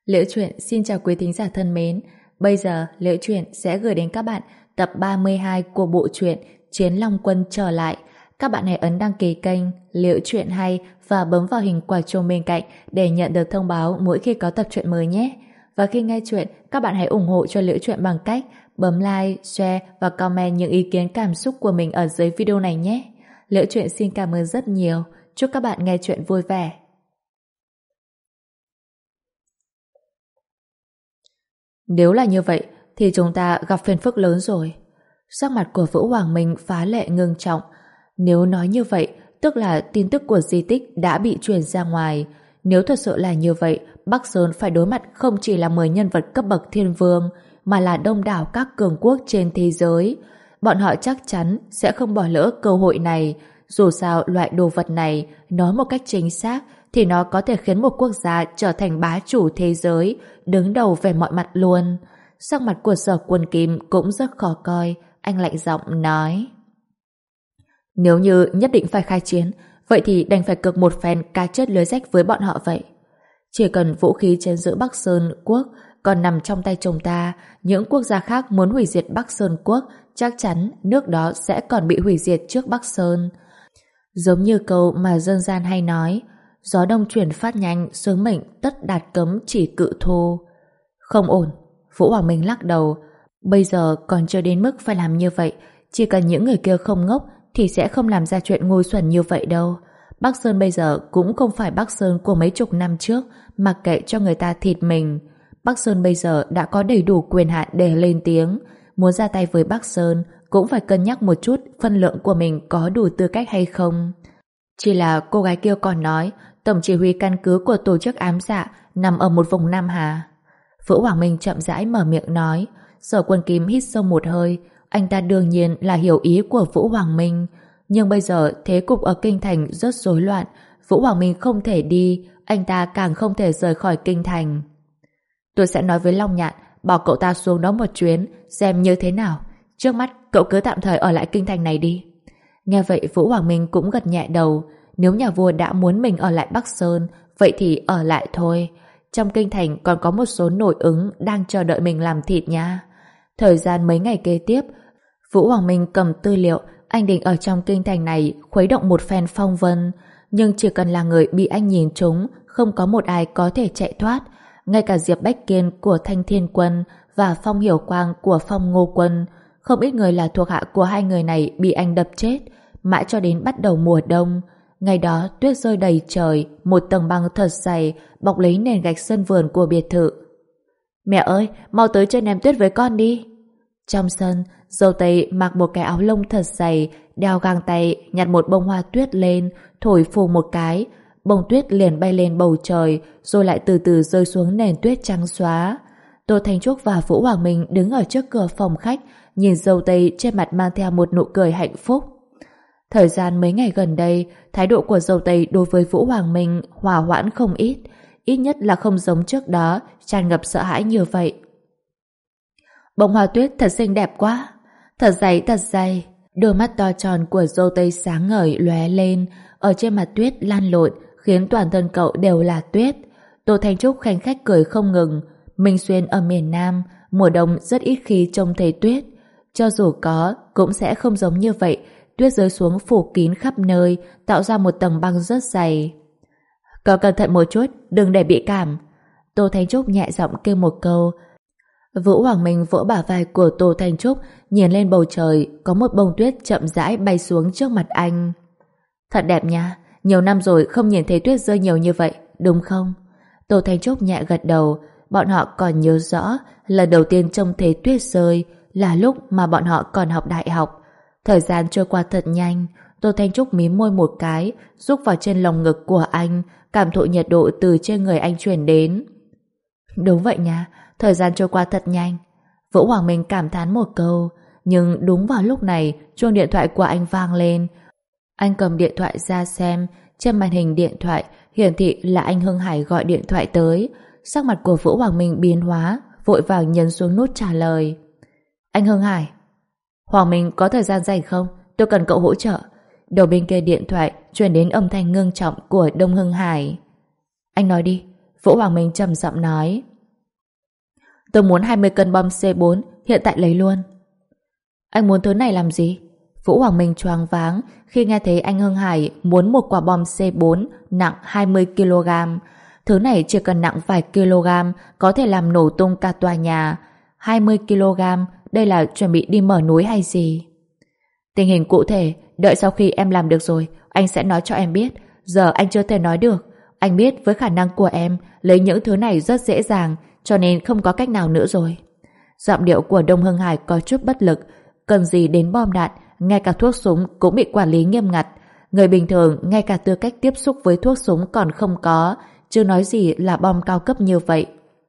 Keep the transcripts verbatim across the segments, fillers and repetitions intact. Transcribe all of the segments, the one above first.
Liễu Chuyện xin chào quý thính giả thân mến. Bây giờ Liễu Chuyện sẽ gửi đến các bạn tập ba mươi hai của bộ truyện Chiến Long Quân trở lại. Các bạn hãy ấn đăng ký kênh Liễu Chuyện hay và bấm vào hình quả chuông bên cạnh để nhận được thông báo mỗi khi có tập truyện mới nhé. Và khi nghe chuyện, các bạn hãy ủng hộ cho Liễu Chuyện bằng cách bấm like, share và comment những ý kiến cảm xúc của mình ở dưới video này nhé. Liễu Chuyện xin cảm ơn rất nhiều. Chúc các bạn nghe chuyện vui vẻ. Nếu là như vậy thì chúng ta gặp phiền phức lớn rồi. Sắc mặt của Vũ Hoàng Minh phá lệ ngưng trọng. Nếu nói như vậy, tức là tin tức của di tích đã bị truyền ra ngoài. Nếu thật sự là như vậy, Bắc Sơn phải đối mặt không chỉ là mười nhân vật cấp bậc thiên vương, mà là đông đảo các cường quốc trên thế giới. Bọn họ chắc chắn sẽ không bỏ lỡ cơ hội này. Dù sao loại đồ vật này, nói một cách chính xác, thì nó có thể khiến một quốc gia trở thành bá chủ thế giới, đứng đầu về mọi mặt luôn. Sắc mặt của Sở Quân Kim cũng rất khó coi. Anh lạnh giọng nói: nếu như nhất định phải khai chiến, vậy thì đành phải cược một phen cá chết lưới rách với bọn họ vậy. Chỉ cần vũ khí trên giữ Bắc Sơn Quốc còn nằm trong tay chúng ta, những quốc gia khác muốn hủy diệt Bắc Sơn Quốc, chắc chắn nước đó sẽ còn bị hủy diệt trước Bắc Sơn. Giống như câu mà dân gian hay nói, gió đông chuyển phát nhanh, sứ mệnh tất đạt cấm chỉ cự thù. Không ổn. Vũ Hoàng Minh lắc đầu. Bây giờ còn chưa đến mức phải làm như vậy. Chỉ cần những người kia không ngốc thì sẽ không làm ra chuyện ngu xuẩn như vậy đâu. Bắc Sơn bây giờ cũng không phải Bắc Sơn của mấy chục năm trước, mặc kệ cho người ta thịt mình. Bắc Sơn bây giờ đã có đầy đủ quyền hạn để lên tiếng. Muốn ra tay với Bắc Sơn cũng phải cân nhắc một chút phân lượng của mình có đủ tư cách hay không. Chỉ là cô gái kia còn nói tổng chỉ huy căn cứ của tổ chức ám dạ nằm ở một vùng Nam Hà. Vũ Hoàng Minh chậm rãi mở miệng nói. Sở Quân Kim hít sâu một hơi. Anh ta đương nhiên là hiểu ý của Vũ Hoàng Minh, nhưng bây giờ thế cục ở Kinh Thành rất rối loạn. Vũ Hoàng Minh không thể đi, anh ta càng không thể rời khỏi Kinh Thành. Tôi sẽ nói với Long Nhạn bảo cậu ta xuống đó một chuyến xem như thế nào. Trước mắt cậu cứ tạm thời ở lại Kinh Thành này đi. Nghe vậy Vũ Hoàng Minh cũng gật nhẹ đầu. Nếu nhà vua đã muốn mình ở lại Bắc Sơn, vậy thì ở lại thôi. Trong Kinh Thành còn có một số nội ứng đang chờ đợi mình làm thịt nha. Thời gian mấy ngày kế tiếp, Vũ Hoàng Minh cầm tư liệu, anh định ở trong Kinh Thành này khuấy động một phen phong vân, nhưng chỉ cần là người bị anh nhìn trúng, không có một ai có thể chạy thoát. Ngay cả Diệp Bách Kiên của Thanh Thiên Quân và Phong Hiểu Quang của Phong Ngô Quân, không ít người là thuộc hạ của hai người này bị anh đập chết. Mãi cho đến bắt đầu mùa đông, ngày đó tuyết rơi đầy trời, một tầng băng thật dày bọc lấy nền gạch sân vườn của biệt thự. Mẹ ơi, mau tới chơi ném tuyết với con đi. Trong sân, Dâu Tây mặc một cái áo lông thật dày, đeo găng tay, nhặt một bông hoa tuyết lên, thổi phù một cái, bông tuyết liền bay lên bầu trời, rồi lại từ từ rơi xuống nền tuyết trắng xóa. Tô Thanh Trúc và Vũ Hoàng Minh đứng ở trước cửa phòng khách, nhìn Dâu Tây trên mặt mang theo một nụ cười hạnh phúc. Thời gian mấy ngày gần đây, thái độ của Dâu Tây đối với Vũ Hoàng Minh hòa hoãn không ít, ít nhất là không giống trước đó, tràn ngập sợ hãi như vậy. Bông hoa tuyết thật xinh đẹp quá, thật dày thật dày. Đôi mắt to tròn của Dâu Tây sáng ngời lóe lên, ở trên mặt tuyết lan lộn, khiến toàn thân cậu đều là tuyết. Tô Thanh Trúc khanh khách cười không ngừng. Minh Xuyên ở miền Nam, mùa đông rất ít khi trông thấy tuyết. Cho dù có, cũng sẽ không giống như vậy. Tuyết rơi xuống phủ kín khắp nơi, tạo ra một tầng băng rất dày. Cậu cẩn thận một chút, đừng để bị cảm. Tô Thanh Trúc nhẹ giọng kêu một câu. Vũ Hoàng Minh vỗ bả vai của Tô Thanh Trúc, nhìn lên bầu trời, có một bông tuyết chậm rãi bay xuống trước mặt anh. Thật đẹp nha, nhiều năm rồi không nhìn thấy tuyết rơi nhiều như vậy, đúng không? Tô Thanh Trúc nhẹ gật đầu. Bọn họ còn nhớ rõ lần đầu tiên trông thấy tuyết rơi là lúc mà bọn họ còn học đại học. Thời gian trôi qua thật nhanh. Tô Thanh Trúc mím môi một cái, rúc vào trên lồng ngực của anh, cảm thụ nhiệt độ từ trên người anh truyền đến. Đúng vậy nha, thời gian trôi qua thật nhanh. Vũ Hoàng Minh cảm thán một câu. Nhưng đúng vào lúc này, chuông điện thoại của anh vang lên. Anh cầm điện thoại ra xem. Trên màn hình điện thoại hiển thị là anh Hưng Hải gọi điện thoại tới. Sắc mặt của Vũ Hoàng Minh biến hóa, vội vàng nhấn xuống nút trả lời. Anh Hưng Hải. Hoàng Minh có thời gian rảnh không? Tôi cần cậu hỗ trợ. Đầu bên kia điện thoại truyền đến âm thanh ngưng trọng của Đông Hưng Hải. Anh nói đi. Vũ Hoàng Minh trầm giọng nói. Tôi muốn hai mươi cân bom C bốn, hiện tại lấy luôn. Anh muốn thứ này làm gì? Vũ Hoàng Minh choáng váng khi nghe thấy anh Hưng Hải muốn một quả bom C bốn nặng hai mươi ki lô gam. Thứ này chỉ cần nặng vài kg có thể làm nổ tung cả tòa nhà. hai mươi ki lô gam, đây là chuẩn bị đi mở núi hay gì? Tình hình cụ thể, đợi sau khi em làm được rồi, anh sẽ nói cho em biết. Giờ anh chưa thể nói được. Anh biết với khả năng của em, lấy những thứ này rất dễ dàng, cho nên không có cách nào nữa rồi. Giọng điệu của Đông Hưng Hải có chút bất lực. Cần gì đến bom đạn, ngay cả thuốc súng cũng bị quản lý nghiêm ngặt. Người bình thường ngay cả tư cách tiếp xúc với thuốc súng còn không có, chứ nói gì là bom cao cấp như vậy.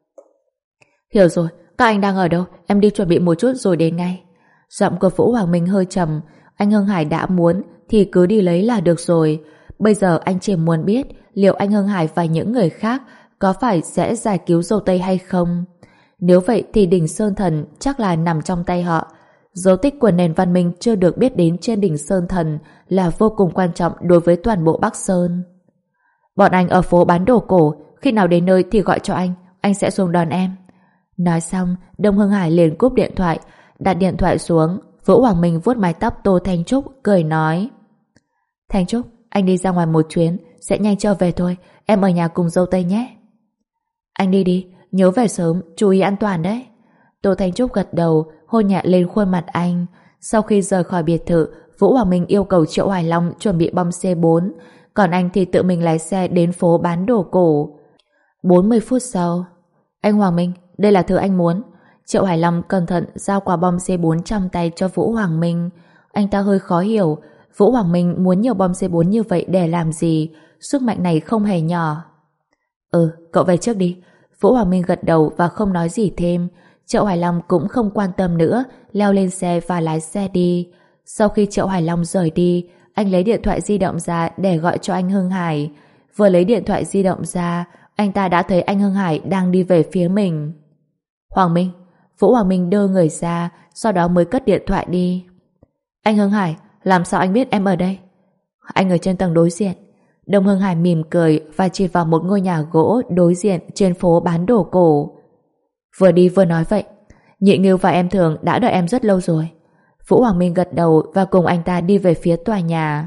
Hiểu rồi, các anh đang ở đâu? Em đi chuẩn bị một chút rồi đến ngay. Giọng của Vũ Hoàng Minh hơi trầm. Anh Hưng Hải đã muốn thì cứ đi lấy là được rồi. Bây giờ anh chỉ muốn biết liệu anh Hưng Hải và những người khác có phải sẽ giải cứu Dâu Tây hay không. Nếu vậy thì đỉnh Sơn Thần chắc là nằm trong tay họ. Dấu tích của nền văn minh chưa được biết đến trên đỉnh Sơn Thần là vô cùng quan trọng đối với toàn bộ Bắc Sơn. Bọn anh ở phố bán đồ cổ, khi nào đến nơi thì gọi cho anh, anh sẽ xuống đón em. Nói xong, Đông Hưng Hải liền cúp điện thoại, đặt điện thoại xuống. Vũ Hoàng Minh vuốt mái tóc Tô Thanh Trúc, cười nói: Thanh Trúc, anh đi ra ngoài một chuyến, sẽ nhanh trở về thôi, em ở nhà cùng Dâu Tây nhé. Anh đi đi, nhớ về sớm, chú ý an toàn đấy. Tô Thanh Trúc gật đầu, hôn nhẹ lên khuôn mặt anh. Sau khi rời khỏi biệt thự, Vũ Hoàng Minh yêu cầu Triệu Hoài Long chuẩn bị bom C bốn, còn anh thì tự mình lái xe đến phố bán đồ cổ. bốn mươi phút sau, anh Hoàng Minh, đây là thứ anh muốn. Triệu Hải Long cẩn thận giao quả bom C bốn trong tay cho Vũ Hoàng Minh. Anh ta hơi khó hiểu, Vũ Hoàng Minh muốn nhiều bom C bốn như vậy để làm gì? Sức mạnh này không hề nhỏ. Ừ, cậu về trước đi. Vũ Hoàng Minh gật đầu và không nói gì thêm. Triệu Hải Long cũng không quan tâm nữa, leo lên xe và lái xe đi. Sau khi Triệu Hải Long rời đi, anh lấy điện thoại di động ra để gọi cho anh Hưng Hải. Vừa lấy điện thoại di động ra, anh ta đã thấy anh Hưng Hải đang đi về phía mình. Hoàng Minh. Vũ Hoàng Minh đơ người ra, sau đó mới cất điện thoại đi. Anh Hưng Hải, làm sao anh biết em ở đây? Anh ở trên tầng đối diện. Đông Hưng Hải mỉm cười và chỉ vào một ngôi nhà gỗ đối diện trên phố bán đồ cổ. Vừa đi vừa nói vậy. Nhị Ngưu và em Thường đã đợi em rất lâu rồi. Vũ Hoàng Minh gật đầu và cùng anh ta đi về phía tòa nhà.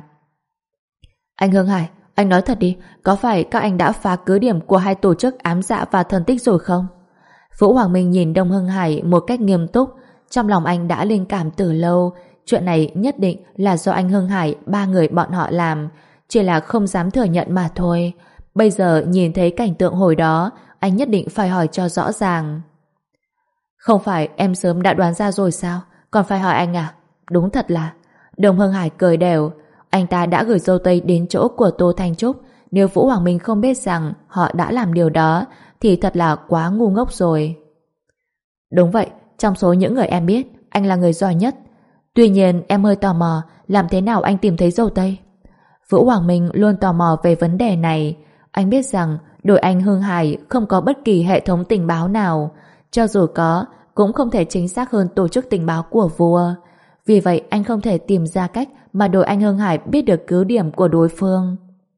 Anh Hưng Hải, anh nói thật đi, có phải các anh đã phá cứ điểm của hai tổ chức ám dạ và thần tích rồi không? Vũ Hoàng Minh nhìn Đông Hưng Hải một cách nghiêm túc. Trong lòng anh đã linh cảm từ lâu, chuyện này nhất định là do anh Hưng Hải, ba người bọn họ làm, chỉ là không dám thừa nhận mà thôi. Bây giờ nhìn thấy cảnh tượng hồi đó, anh nhất định phải hỏi cho rõ ràng. Không phải em sớm đã đoán ra rồi sao? Còn phải hỏi anh à? Đúng thật là. Đông Hưng Hải cười đều. Anh ta đã gửi Dâu Tây đến chỗ của Tô Thanh Trúc. Nếu Vũ Hoàng Minh không biết rằng họ đã làm điều đó thì thật là quá ngu ngốc rồi. Đúng vậy, trong số những người em biết, anh là người giỏi nhất. Tuy nhiên em hơi tò mò, làm thế nào anh tìm thấy Dâu Tây? Vũ Hoàng Minh luôn tò mò về vấn đề này. Anh biết rằng đội anh Hưng Hải không có bất kỳ hệ thống tình báo nào. Cho dù có, cũng không thể chính xác hơn tổ chức tình báo của vua. Vì vậy anh không thể tìm ra cách mà đội anh Hưng Hải biết được cứ điểm của đối phương.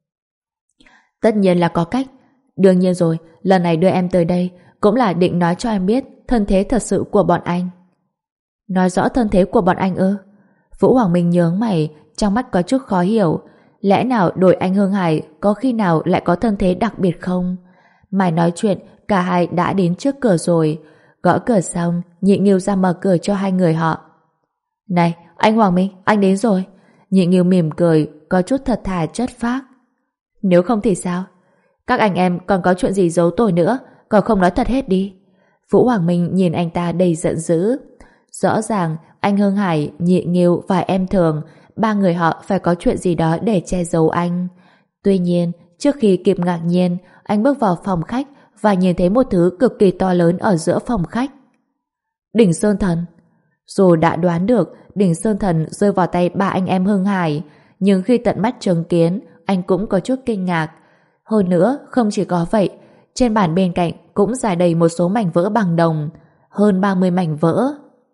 Tất nhiên là có cách. Đương nhiên rồi, lần này đưa em tới đây cũng là định nói cho em biết thân thế thật sự của bọn anh. Nói rõ thân thế của bọn anh ư? Vũ Hoàng Minh nhướng mày, trong mắt có chút khó hiểu. Lẽ nào đội anh Hưng Hải có khi nào lại có thân thế đặc biệt không? Mày nói chuyện, cả hai đã đến trước cửa rồi. Gõ cửa xong, Nhị Ngưu ra mở cửa cho hai người họ. Này, anh Hoàng Minh, anh đến rồi. Nhị Ngưu mỉm cười, có chút thật thà chất phác. Nếu không thì sao? Các anh em còn có chuyện gì giấu tôi nữa, còn không nói thật hết đi. Vũ Hoàng Minh nhìn anh ta đầy giận dữ. Rõ ràng anh Hưng Hải, Nhị Ngưu và em Thường, ba người họ phải có chuyện gì đó để che giấu anh. Tuy nhiên, trước khi kịp ngạc nhiên, anh bước vào phòng khách và nhìn thấy một thứ cực kỳ to lớn ở giữa phòng khách. Đỉnh Sơn Thần. Dù đã đoán được đỉnh Sơn Thần rơi vào tay ba anh em Hưng Hải, nhưng khi tận mắt chứng kiến, anh cũng có chút kinh ngạc. Hơn nữa, không chỉ có vậy, trên bàn bên cạnh cũng rải đầy một số mảnh vỡ bằng đồng, hơn ba mươi mảnh vỡ.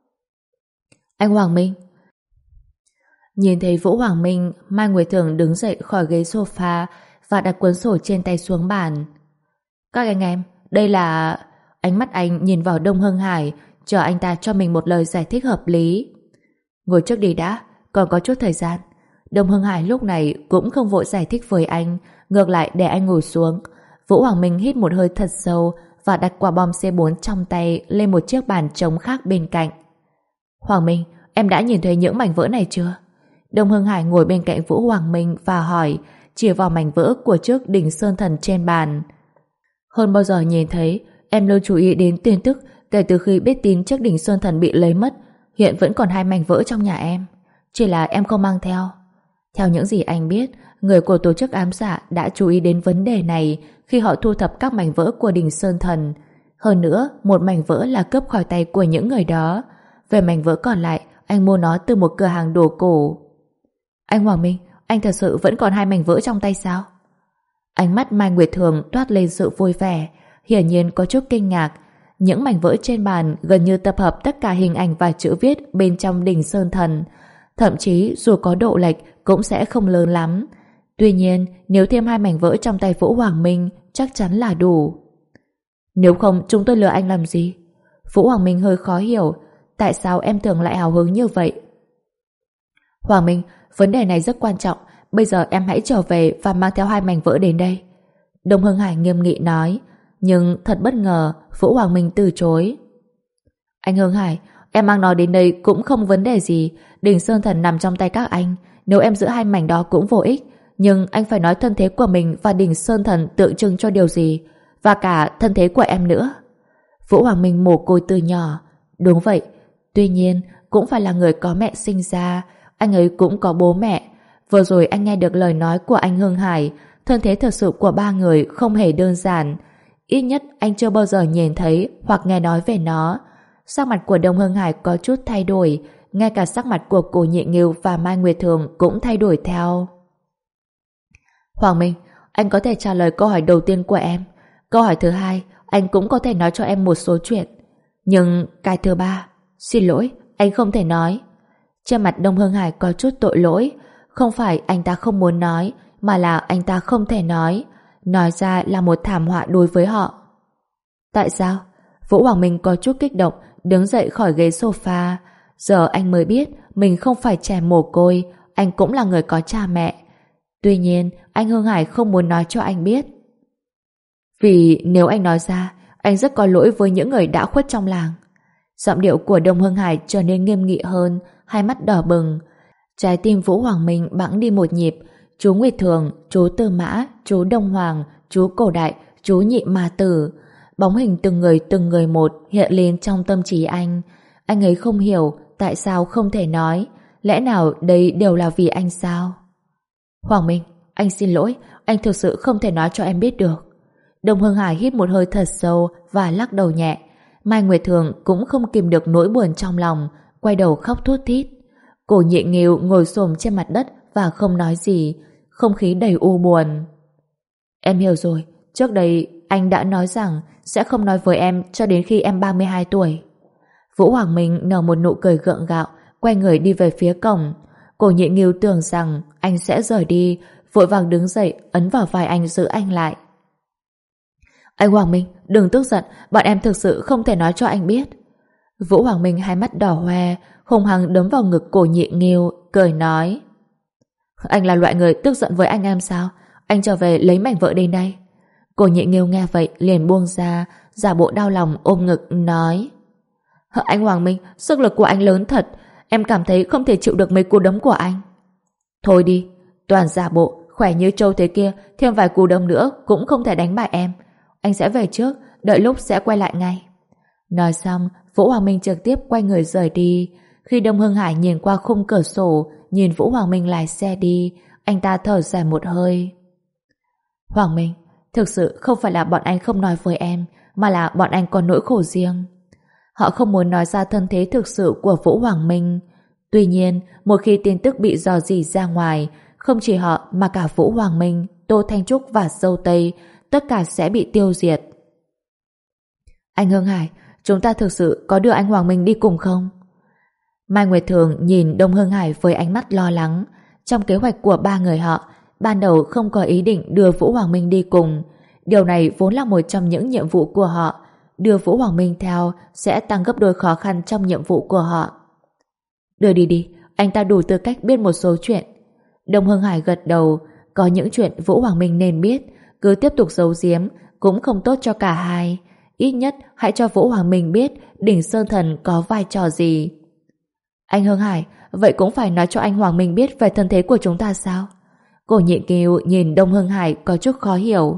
Anh Hoàng Minh. Nhìn thấy Vũ Hoàng Minh, Mai Nguyệt Thường đứng dậy khỏi ghế sofa và đặt cuốn sổ trên tay xuống bàn. Các anh em, đây là... Ánh mắt anh nhìn vào Đông Hưng Hải, chờ anh ta cho mình một lời giải thích hợp lý. Ngồi trước đi đã, còn có chút thời gian. Đông Hưng Hải lúc này cũng không vội giải thích với anh, ngược lại để anh ngồi xuống. Vũ Hoàng Minh hít một hơi thật sâu và đặt quả bom xê bốn trong tay lên một chiếc bàn trống khác bên cạnh. Hoàng Minh, em đã nhìn thấy những mảnh vỡ này chưa? Đông Hưng Hải ngồi bên cạnh Vũ Hoàng Minh và hỏi, chỉ vào mảnh vỡ của chiếc đỉnh Sơn Thần trên bàn. Hơn bao giờ nhìn thấy, em luôn chú ý đến tin tức kể từ khi biết tin chiếc đỉnh Sơn Thần bị lấy mất. Hiện vẫn còn hai mảnh vỡ trong nhà em, chỉ là em không mang theo. Theo những gì anh biết, người của tổ chức ám dạ đã chú ý đến vấn đề này khi họ thu thập các mảnh vỡ của đỉnh Sơn Thần. Hơn nữa, một mảnh vỡ là cướp khỏi tay của những người đó. Về mảnh vỡ còn lại, anh mua nó từ một cửa hàng đồ cổ. Anh Hoàng Minh, anh thật sự vẫn còn hai mảnh vỡ trong tay sao? Ánh mắt Mai Nguyệt Thường toát lên sự vui vẻ, hiển nhiên có chút kinh ngạc. Những mảnh vỡ trên bàn gần như tập hợp tất cả hình ảnh và chữ viết bên trong đỉnh Sơn Thần. Thậm chí dù có độ lệch cũng sẽ không lớn lắm. Tuy nhiên, nếu thêm hai mảnh vỡ trong tay Vũ Hoàng Minh chắc chắn là đủ. Nếu không, chúng tôi lừa anh làm gì? Vũ Hoàng Minh hơi khó hiểu. Tại sao em thường lại hào hứng như vậy? Hoàng Minh, vấn đề này rất quan trọng. Bây giờ em hãy trở về và mang theo hai mảnh vỡ đến đây. Đông Hưng Hải nghiêm nghị nói. Nhưng thật bất ngờ, Vũ Hoàng Minh từ chối. Anh Hưng Hải, em mang nó đến đây cũng không vấn đề gì. Đỉnh Sơn Thần nằm trong tay các anh. Nếu em giữ hai mảnh đó cũng vô ích. Nhưng anh phải nói thân thế của mình và đỉnh Sơn Thần tượng trưng cho điều gì. Và cả thân thế của em nữa. Vũ Hoàng Minh mồ côi từ nhỏ. Đúng vậy. Tuy nhiên, cũng phải là người có mẹ sinh ra. Anh ấy cũng có bố mẹ. Vừa rồi anh nghe được lời nói của anh Hưng Hải. Thân thế thật sự của ba người không hề đơn giản. Ít nhất anh chưa bao giờ nhìn thấy hoặc nghe nói về nó. Sắc mặt của Đông Hưng Hải có chút thay đổi. Ngay cả sắc mặt của Cổ Nhị Nghiêu và Mai Nguyệt Thường cũng thay đổi theo. Hoàng Minh, anh có thể trả lời câu hỏi đầu tiên của em. Câu hỏi thứ hai, anh cũng có thể nói cho em một số chuyện. Nhưng cái thứ ba, xin lỗi, anh không thể nói. Trên mặt Đông Hưng Hải có chút tội lỗi. Không phải anh ta không muốn nói, mà là anh ta không thể nói. Nói ra là một thảm họa đối với họ. Tại sao? Vũ Hoàng Minh có chút kích động, đứng dậy khỏi ghế sofa. Giờ anh mới biết mình không phải trẻ mồ côi, anh cũng là người có cha mẹ. Tuy nhiên, anh Hưng Hải không muốn nói cho anh biết. Vì nếu anh nói ra, anh rất có lỗi với những người đã khuất trong làng. Giọng điệu của Đông Hưng Hải trở nên nghiêm nghị hơn, hai mắt đỏ bừng. Trái tim Vũ Hoàng Minh bẵng đi một nhịp. Chú Nguyệt Thường, chú Tư Mã, chú Đông Hoàng, chú Cổ Đại, chú Nhị Ma Tử. Bóng hình từng người từng người một hiện lên trong tâm trí anh. Anh ấy không hiểu tại sao không thể nói. Lẽ nào đây đều là vì anh sao? Hoàng Minh, anh xin lỗi, anh thực sự không thể nói cho em biết được. Đông Hưng Hải hít một hơi thật sâu và lắc đầu nhẹ. Mai Nguyệt Thường cũng không kìm được nỗi buồn trong lòng, quay đầu khóc thút thít. Cổ Nhị Nghiêu ngồi xổm trên mặt đất và không nói gì, không khí đầy u buồn. Em hiểu rồi, trước đây anh đã nói rằng sẽ không nói với em cho đến khi em ba mươi hai tuổi. Vũ Hoàng Minh nở một nụ cười gượng gạo, quay người đi về phía cổng. Cổ Nhị Nghiêu tưởng rằng anh sẽ rời đi, vội vàng đứng dậy ấn vào vai anh giữ anh lại. Anh Hoàng Minh, đừng tức giận, bọn em thực sự không thể nói cho anh biết. Vũ Hoàng Minh hai mắt đỏ hoe, hùng hăng đấm vào ngực Cổ Nhị Nghiêu, cười nói. Anh là loại người tức giận với anh em sao? Anh trở về lấy mảnh vỡ đến đây. Cổ Nhị Nghiêu nghe vậy liền buông ra, giả bộ đau lòng ôm ngực nói. Anh Hoàng Minh, sức lực của anh lớn thật, em cảm thấy không thể chịu được mấy cú đấm của anh. Thôi đi, toàn giả bộ, khỏe như trâu thế kia, thêm vài cú đấm nữa cũng không thể đánh bại em. Anh sẽ về trước, đợi lúc sẽ quay lại ngay. Nói xong, Vũ Hoàng Minh trực tiếp quay người rời đi. Khi Đông Hưng Hải nhìn qua khung cửa sổ, nhìn Vũ Hoàng Minh lái xe đi, anh ta thở dài một hơi. Hoàng Minh, thực sự không phải là bọn anh không nói với em, mà là bọn anh có nỗi khổ riêng. Họ không muốn nói ra thân thế thực sự của Vũ Hoàng Minh. Tuy nhiên, một khi tin tức bị rò rỉ ra ngoài, không chỉ họ mà cả Vũ Hoàng Minh, Tô Thanh Trúc và Dâu Tây, tất cả sẽ bị tiêu diệt. Anh Hưng Hải, chúng ta thực sự có đưa anh Hoàng Minh đi cùng không? Mai Nguyệt Thường nhìn Đông Hưng Hải với ánh mắt lo lắng. Trong kế hoạch của ba người họ, ban đầu không có ý định đưa Vũ Hoàng Minh đi cùng. Điều này vốn là một trong những nhiệm vụ của họ. đưa Vũ Hoàng Minh theo sẽ tăng gấp đôi khó khăn trong nhiệm vụ của họ. Đưa đi đi, anh ta đủ tư cách biết một số chuyện. Đông Hưng Hải gật đầu, có những chuyện Vũ Hoàng Minh nên biết, cứ tiếp tục giấu giếm cũng không tốt cho cả hai. Ít nhất hãy cho Vũ Hoàng Minh biết đỉnh Sơn Thần có vai trò gì. Anh Hưng Hải, vậy cũng phải nói cho anh Hoàng Minh biết về thân thế của chúng ta sao? Cổ Nhị Kiều nhìn Đông Hưng Hải có chút khó hiểu.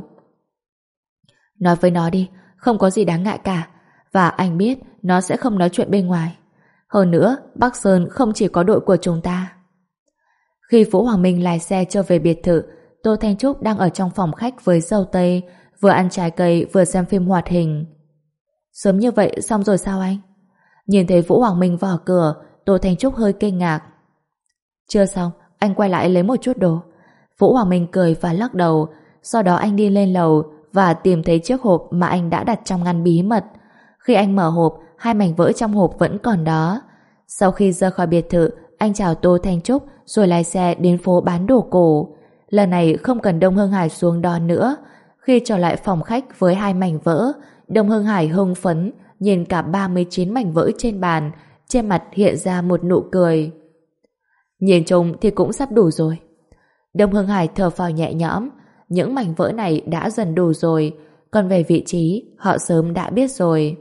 Nói với nó đi, không có gì đáng ngại cả. Và anh biết nó sẽ không nói chuyện bên ngoài. Hơn nữa, Bắc Sơn không chỉ có đội của chúng ta. Khi Vũ Hoàng Minh lái xe trở về biệt thự, Tô Thanh Trúc đang ở trong phòng khách với dâu tây, vừa ăn trái cây vừa xem phim hoạt hình. Sớm như vậy xong rồi sao anh? Nhìn thấy Vũ Hoàng Minh vào cửa, Tô Thanh Trúc hơi kinh ngạc. Chưa xong, anh quay lại lấy một chút đồ. Vũ Hoàng Minh cười và lắc đầu, sau đó anh đi lên lầu và tìm thấy chiếc hộp mà anh đã đặt trong ngăn bí mật. Khi anh mở hộp, hai mảnh vỡ trong hộp vẫn còn đó. Sau khi rời khỏi biệt thự, anh chào Tô Thanh Trúc rồi lái xe đến phố bán đồ cổ. Lần này không cần Đông Hưng Hải xuống đón nữa. Khi trở lại phòng khách với hai mảnh vỡ, Đông Hưng Hải hưng phấn nhìn cả ba mươi chín mảnh vỡ trên bàn, trên mặt hiện ra một nụ cười. Nhìn chung thì cũng sắp đủ rồi. Đông Hưng Hải thở phào nhẹ nhõm, những mảnh vỡ này đã dần đủ rồi, còn về vị trí họ sớm đã biết rồi.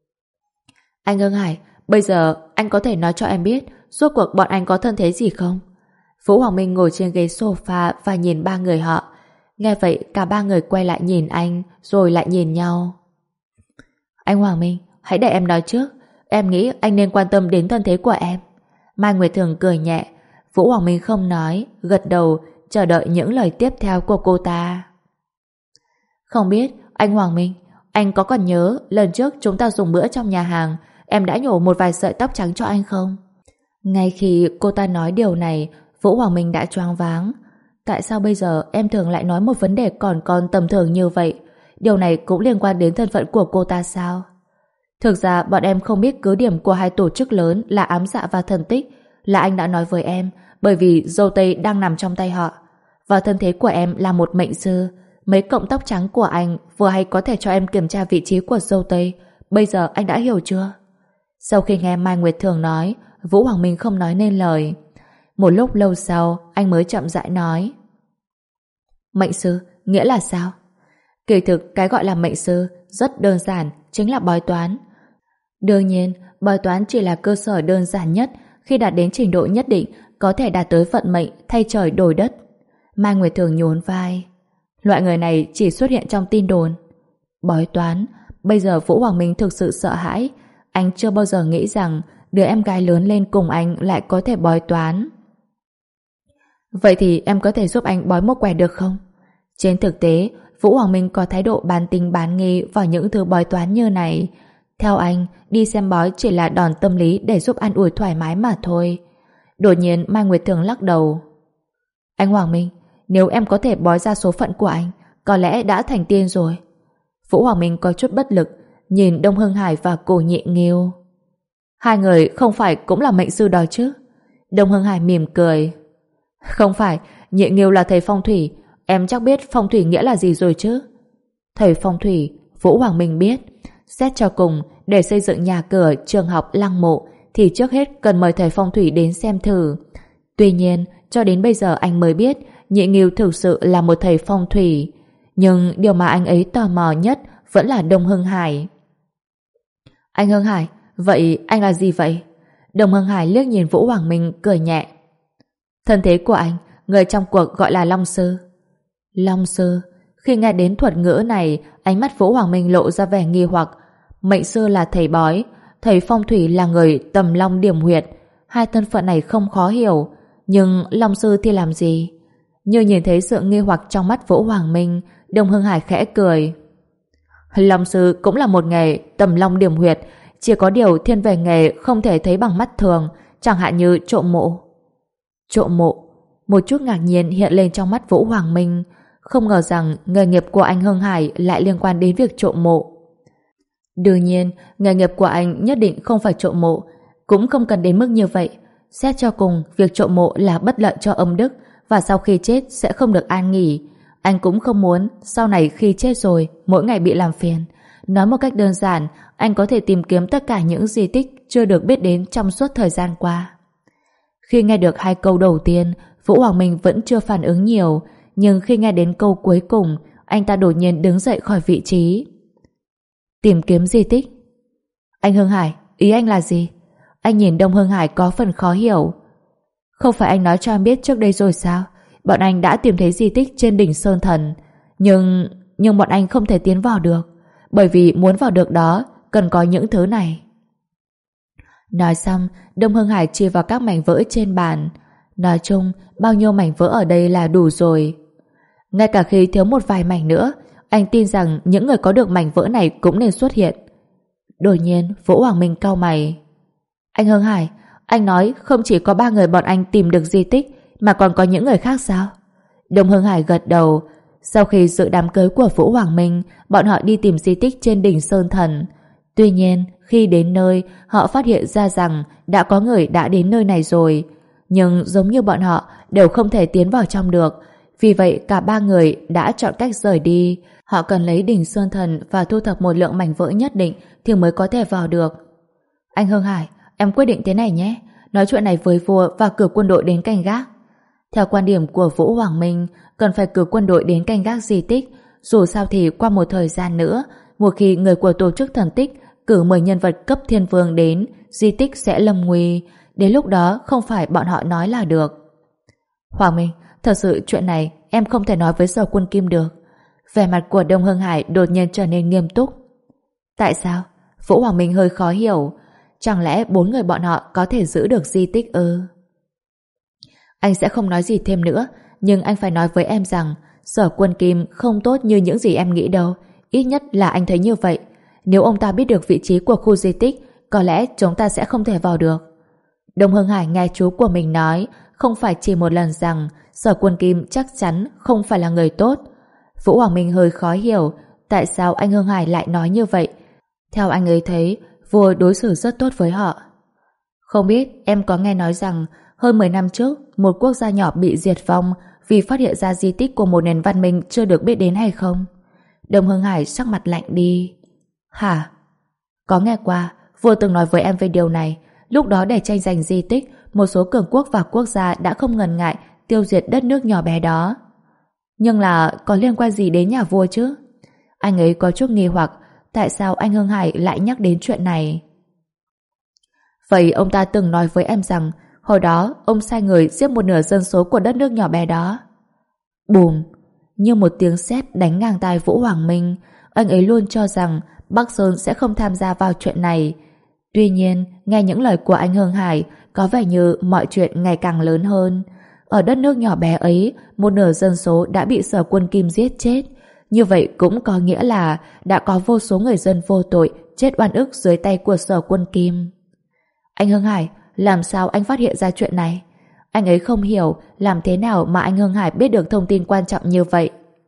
Anh Hưng Hải, bây giờ anh có thể nói cho em biết rốt cuộc bọn anh có thân thế gì không? Vũ Hoàng Minh ngồi trên ghế sofa và nhìn ba người họ. Nghe vậy cả ba người quay lại nhìn anh rồi lại nhìn nhau. Anh Hoàng Minh, hãy để em nói trước. Em nghĩ anh nên quan tâm đến thân thế của em. Mai Nguyệt Thường cười nhẹ. Vũ Hoàng Minh không nói, gật đầu chờ đợi những lời tiếp theo của cô ta. Không biết, anh Hoàng Minh, anh có còn nhớ lần trước chúng ta dùng bữa trong nhà hàng, em đã nhổ một vài sợi tóc trắng cho anh không? Ngay khi cô ta nói điều này, Vũ Hoàng Minh đã choáng váng. Tại sao bây giờ em thường lại nói một vấn đề còn con tầm thường như vậy? Điều này cũng liên quan đến thân phận của cô ta sao? Thực ra bọn em không biết cứ điểm của hai tổ chức lớn là Ám Dạ và Thần Tích, là anh đã nói với em, bởi vì dâu tây đang nằm trong tay họ. Và thân thế của em là một mệnh sư. Mấy cọng tóc trắng của anh vừa hay có thể cho em kiểm tra vị trí của dâu tây. Bây giờ anh đã hiểu chưa? Sau khi nghe Mai Nguyệt Thường nói, Vũ Hoàng Minh không nói nên lời. Một lúc lâu sau, anh mới chậm rãi nói. Mệnh sư, nghĩa là sao? Kỳ thực, cái gọi là mệnh sư rất đơn giản, chính là bói toán. Đương nhiên, bói toán chỉ là cơ sở đơn giản nhất, khi đạt đến trình độ nhất định, có thể đạt tới vận mệnh thay trời đổi đất. Mai Nguyệt Thường nhún vai. Loại người này chỉ xuất hiện trong tin đồn. Bói toán, bây giờ Vũ Hoàng Minh thực sự sợ hãi. Anh chưa bao giờ nghĩ rằng đứa em gái lớn lên cùng anh lại có thể bói toán. Vậy thì em có thể giúp anh bói một quẻ được không? Trên thực tế, Vũ Hoàng Minh có thái độ bán tín bán nghi vào những thứ bói toán như này. Theo anh, đi xem bói chỉ là đòn tâm lý để giúp an ủi thoải mái mà thôi. Đột nhiên Mai Nguyệt Thường lắc đầu. Anh Hoàng Minh, nếu em có thể bói ra số phận của anh, có lẽ đã thành tiên rồi. Vũ Hoàng Minh có chút bất lực, nhìn Đông Hưng Hải và Cổ Nhị Nghiêu. Hai người không phải cũng là mệnh sư đó chứ? Đông Hưng Hải mỉm cười. Không phải, Nhị Nghiêu là thầy phong thủy, em chắc biết phong thủy nghĩa là gì rồi chứ? Thầy phong thủy, Vũ Hoàng Minh biết. Xét cho cùng, để xây dựng nhà cửa, trường học, lăng mộ thì trước hết cần mời thầy phong thủy đến xem thử. Tuy nhiên, cho đến bây giờ anh mới biết Nhị Nghiêu thực sự là một thầy phong thủy. Nhưng điều mà anh ấy tò mò nhất vẫn là Đông Hưng Hải. Anh Hưng Hải, vậy anh là gì vậy? Đông Hưng Hải liếc nhìn Vũ Hoàng Minh cười nhẹ. Thân thế của anh, người trong cuộc gọi là Long Sư. Long Sư? Khi nghe đến thuật ngữ này, ánh mắt Vũ Hoàng Minh lộ ra vẻ nghi hoặc. Mệnh sư là thầy bói, thầy phong thủy là người tầm long điểm huyệt. Hai thân phận này không khó hiểu, nhưng Long Sư thì làm gì? Như nhìn thấy sự nghi hoặc trong mắt Vũ Hoàng Minh, Đông Hưng Hải khẽ cười. Long Sư cũng là một nghề tầm long điểm huyệt, chỉ có điều thiên về nghề không thể thấy bằng mắt thường, chẳng hạn như trộm mộ. Trộm mộ? Một chút ngạc nhiên hiện lên trong mắt Vũ Hoàng Minh, không ngờ rằng nghề nghiệp của anh Hưng Hải lại liên quan đến việc trộm mộ. Đương nhiên, nghề nghiệp của anh nhất định không phải trộm mộ, cũng không cần đến mức như vậy. Xét cho cùng, việc trộm mộ là bất lợi cho âm đức, và sau khi chết sẽ không được an nghỉ. Anh cũng không muốn sau này khi chết rồi mỗi ngày bị làm phiền. Nói một cách đơn giản, anh có thể tìm kiếm tất cả những di tích chưa được biết đến trong suốt thời gian qua. Khi nghe được hai câu đầu tiên, Vũ Hoàng Minh vẫn chưa phản ứng nhiều, nhưng khi nghe đến câu cuối cùng, anh ta đột nhiên đứng dậy khỏi vị trí. Tìm kiếm di tích? Anh Hưng Hải, ý anh là gì? Anh nhìn Đông Hưng Hải có phần khó hiểu. Không phải anh nói cho em biết trước đây rồi sao? Bọn anh đã tìm thấy di tích trên đỉnh Sơn Thần, nhưng nhưng bọn anh không thể tiến vào được, bởi vì muốn vào được đó cần có những thứ này. Nói xong, Đông Hưng Hải chia vào các mảnh vỡ trên bàn. Nói chung, bao nhiêu mảnh vỡ ở đây là đủ rồi. Ngay cả khi thiếu một vài mảnh nữa, anh tin rằng những người có được mảnh vỡ này cũng nên xuất hiện. Đột nhiên, Vũ Hoàng Minh cau mày. Anh Hưng Hải, anh nói không chỉ có ba người bọn anh tìm được di tích, mà còn có những người khác sao? Đông Hưng Hải gật đầu. Sau khi dự đám cưới của Vũ Hoàng Minh, bọn họ đi tìm di tích trên đỉnh Sơn Thần. Tuy nhiên, khi đến nơi, họ phát hiện ra rằng đã có người đã đến nơi này rồi. Nhưng giống như bọn họ đều không thể tiến vào trong được. Vì vậy cả ba người đã chọn cách rời đi. Họ cần lấy đỉnh Sơn Thần và thu thập một lượng mảnh vỡ nhất định thì mới có thể vào được. Anh Hưng Hải, em quyết định thế này nhé. Nói chuyện này với vua và cử quân đội đến canh gác. Theo quan điểm của Vũ Hoàng Minh, cần phải cử quân đội đến canh gác di tích. Dù sao thì qua một thời gian nữa, một khi người của tổ chức thần tích cử mười nhân vật cấp thiên vương đến, di tích sẽ lâm nguy. Đến lúc đó không phải bọn họ nói là được. Hoàng Minh, thật sự chuyện này em không thể nói với Sở Quân Kim được. Vẻ mặt của Đông Hưng Hải đột nhiên trở nên nghiêm túc. Tại sao? Vũ Hoàng Minh hơi khó hiểu. Chẳng lẽ bốn người bọn họ có thể giữ được di tích ư? Anh sẽ không nói gì thêm nữa, nhưng anh phải nói với em rằng Sở Quân Kim không tốt như những gì em nghĩ đâu. Ít nhất là anh thấy như vậy. Nếu ông ta biết được vị trí của khu di tích, có lẽ chúng ta sẽ không thể vào được. Đông Hưng Hải nghe chú của mình nói không phải chỉ một lần rằng Sở Quân Kim chắc chắn không phải là người tốt. Vũ Hoàng Minh hơi khó hiểu tại sao anh Hưng Hải lại nói như vậy. Theo anh ấy thấy, vua đối xử rất tốt với họ. Không biết em có nghe nói rằng hơn mười năm trước một quốc gia nhỏ bị diệt vong vì phát hiện ra di tích của một nền văn minh chưa được biết đến hay không? Đông Hưng Hải sắc mặt lạnh đi. Hả? Có nghe qua, vua từng nói với em về điều này. Lúc đó để tranh giành di tích, một số cường quốc và quốc gia đã không ngần ngại tiêu diệt đất nước nhỏ bé đó. Nhưng là có liên quan gì đến nhà vua chứ? Anh ấy có chút nghi hoặc tại sao anh Hưng Hải lại nhắc đến chuyện này. Vậy ông ta từng nói với em rằng hồi đó ông sai người giết một nửa dân số của đất nước nhỏ bé đó. Bùm! Như một tiếng sét đánh ngang tai Vũ Hoàng Minh. Anh ấy luôn cho rằng Bắc Sơn sẽ không tham gia vào chuyện này. Tuy nhiên, nghe những lời của anh Hưng Hải, có vẻ như mọi chuyện ngày càng lớn hơn. Ở đất nước nhỏ bé ấy, một nửa dân số đã bị Sở Quân Kim giết chết. Như vậy cũng có nghĩa là đã có vô số người dân vô tội chết oan ức dưới tay của Sở Quân Kim. Anh Hưng Hải, làm sao anh phát hiện ra chuyện này? Anh ấy không hiểu làm thế nào mà anh Hưng Hải biết được thông tin quan trọng như vậy.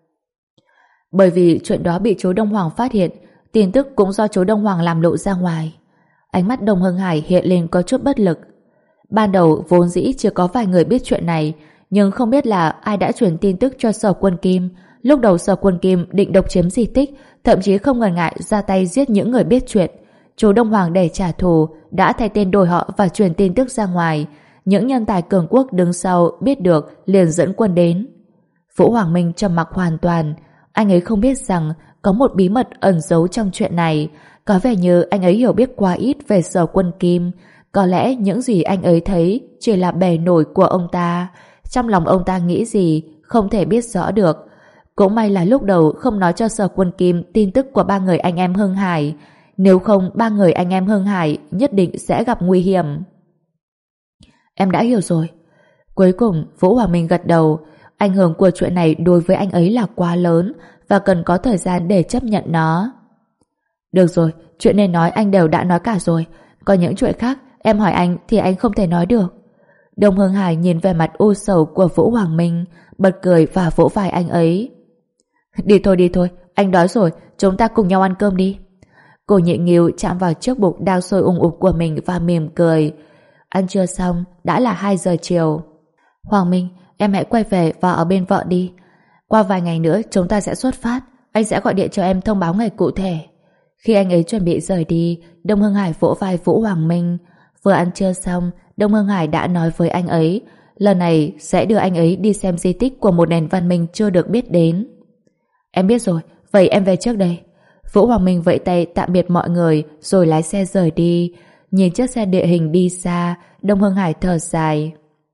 Bởi vì chuyện đó bị chú Đông Hoàng phát hiện, tin tức cũng do chú Đông Hoàng làm lộ ra ngoài. Ánh mắt Đông Hưng Hải hiện lên có chút bất lực. Ban đầu vốn dĩ chưa có vài người biết chuyện này, nhưng không biết là ai đã truyền tin tức cho Sở Quân Kim. Lúc đầu Sở Quân Kim định độc chiếm di tích, thậm chí không ngần ngại ra tay giết những người biết chuyện. Chú Đông Hoàng để trả thù đã thay tên đổi họ và truyền tin tức ra ngoài. Những nhân tài cường quốc đứng sau biết được liền dẫn quân đến. Vũ Hoàng Minh trầm mặc hoàn toàn. Anh ấy không biết rằng có một bí mật ẩn giấu trong chuyện này. Có vẻ như anh ấy hiểu biết quá ít về Sở Quân Kim. Có lẽ những gì anh ấy thấy chỉ là bề nổi của ông ta. Trong lòng ông ta nghĩ gì không thể biết rõ được. Cũng may là lúc đầu không nói cho Sở Quân Kim tin tức của ba người anh em Hưng Hải. Nếu không, ba người anh em Hưng Hải nhất định sẽ gặp nguy hiểm. Em đã hiểu rồi. Cuối cùng, Vũ Hoàng Minh gật đầu. Ảnh hưởng của chuyện này đối với anh ấy là quá lớn và cần có thời gian để chấp nhận nó. Được rồi, chuyện nên nói anh đều đã nói cả rồi. Còn những chuyện khác, em hỏi anh thì anh không thể nói được. Đông Hưng Hải nhìn về mặt u sầu của Vũ Hoàng Minh, bật cười và vỗ vai anh ấy. Đi thôi đi thôi, anh đói rồi, chúng ta cùng nhau ăn cơm đi. Cô Nhị Nghiêu chạm vào chiếc bụng đang sôi ùng ục của mình và mỉm cười. Ăn trưa xong, đã là hai giờ chiều. Hoàng Minh, em hãy quay về và ở bên vợ đi. Qua vài ngày nữa chúng ta sẽ xuất phát. Anh sẽ gọi điện cho em thông báo ngày cụ thể. Khi anh ấy chuẩn bị rời đi, Đông Hưng Hải vỗ vai Vũ Hoàng Minh. Vừa ăn trưa xong, Đông Hưng Hải đã nói với anh ấy lần này sẽ đưa anh ấy đi xem di tích của một nền văn minh chưa được biết đến. Em biết rồi, vậy em về trước đây. Vũ Hoàng Minh vẫy tay tạm biệt mọi người rồi lái xe rời đi. Nhìn chiếc xe địa hình đi xa, Đông Hưng Hải thở dài.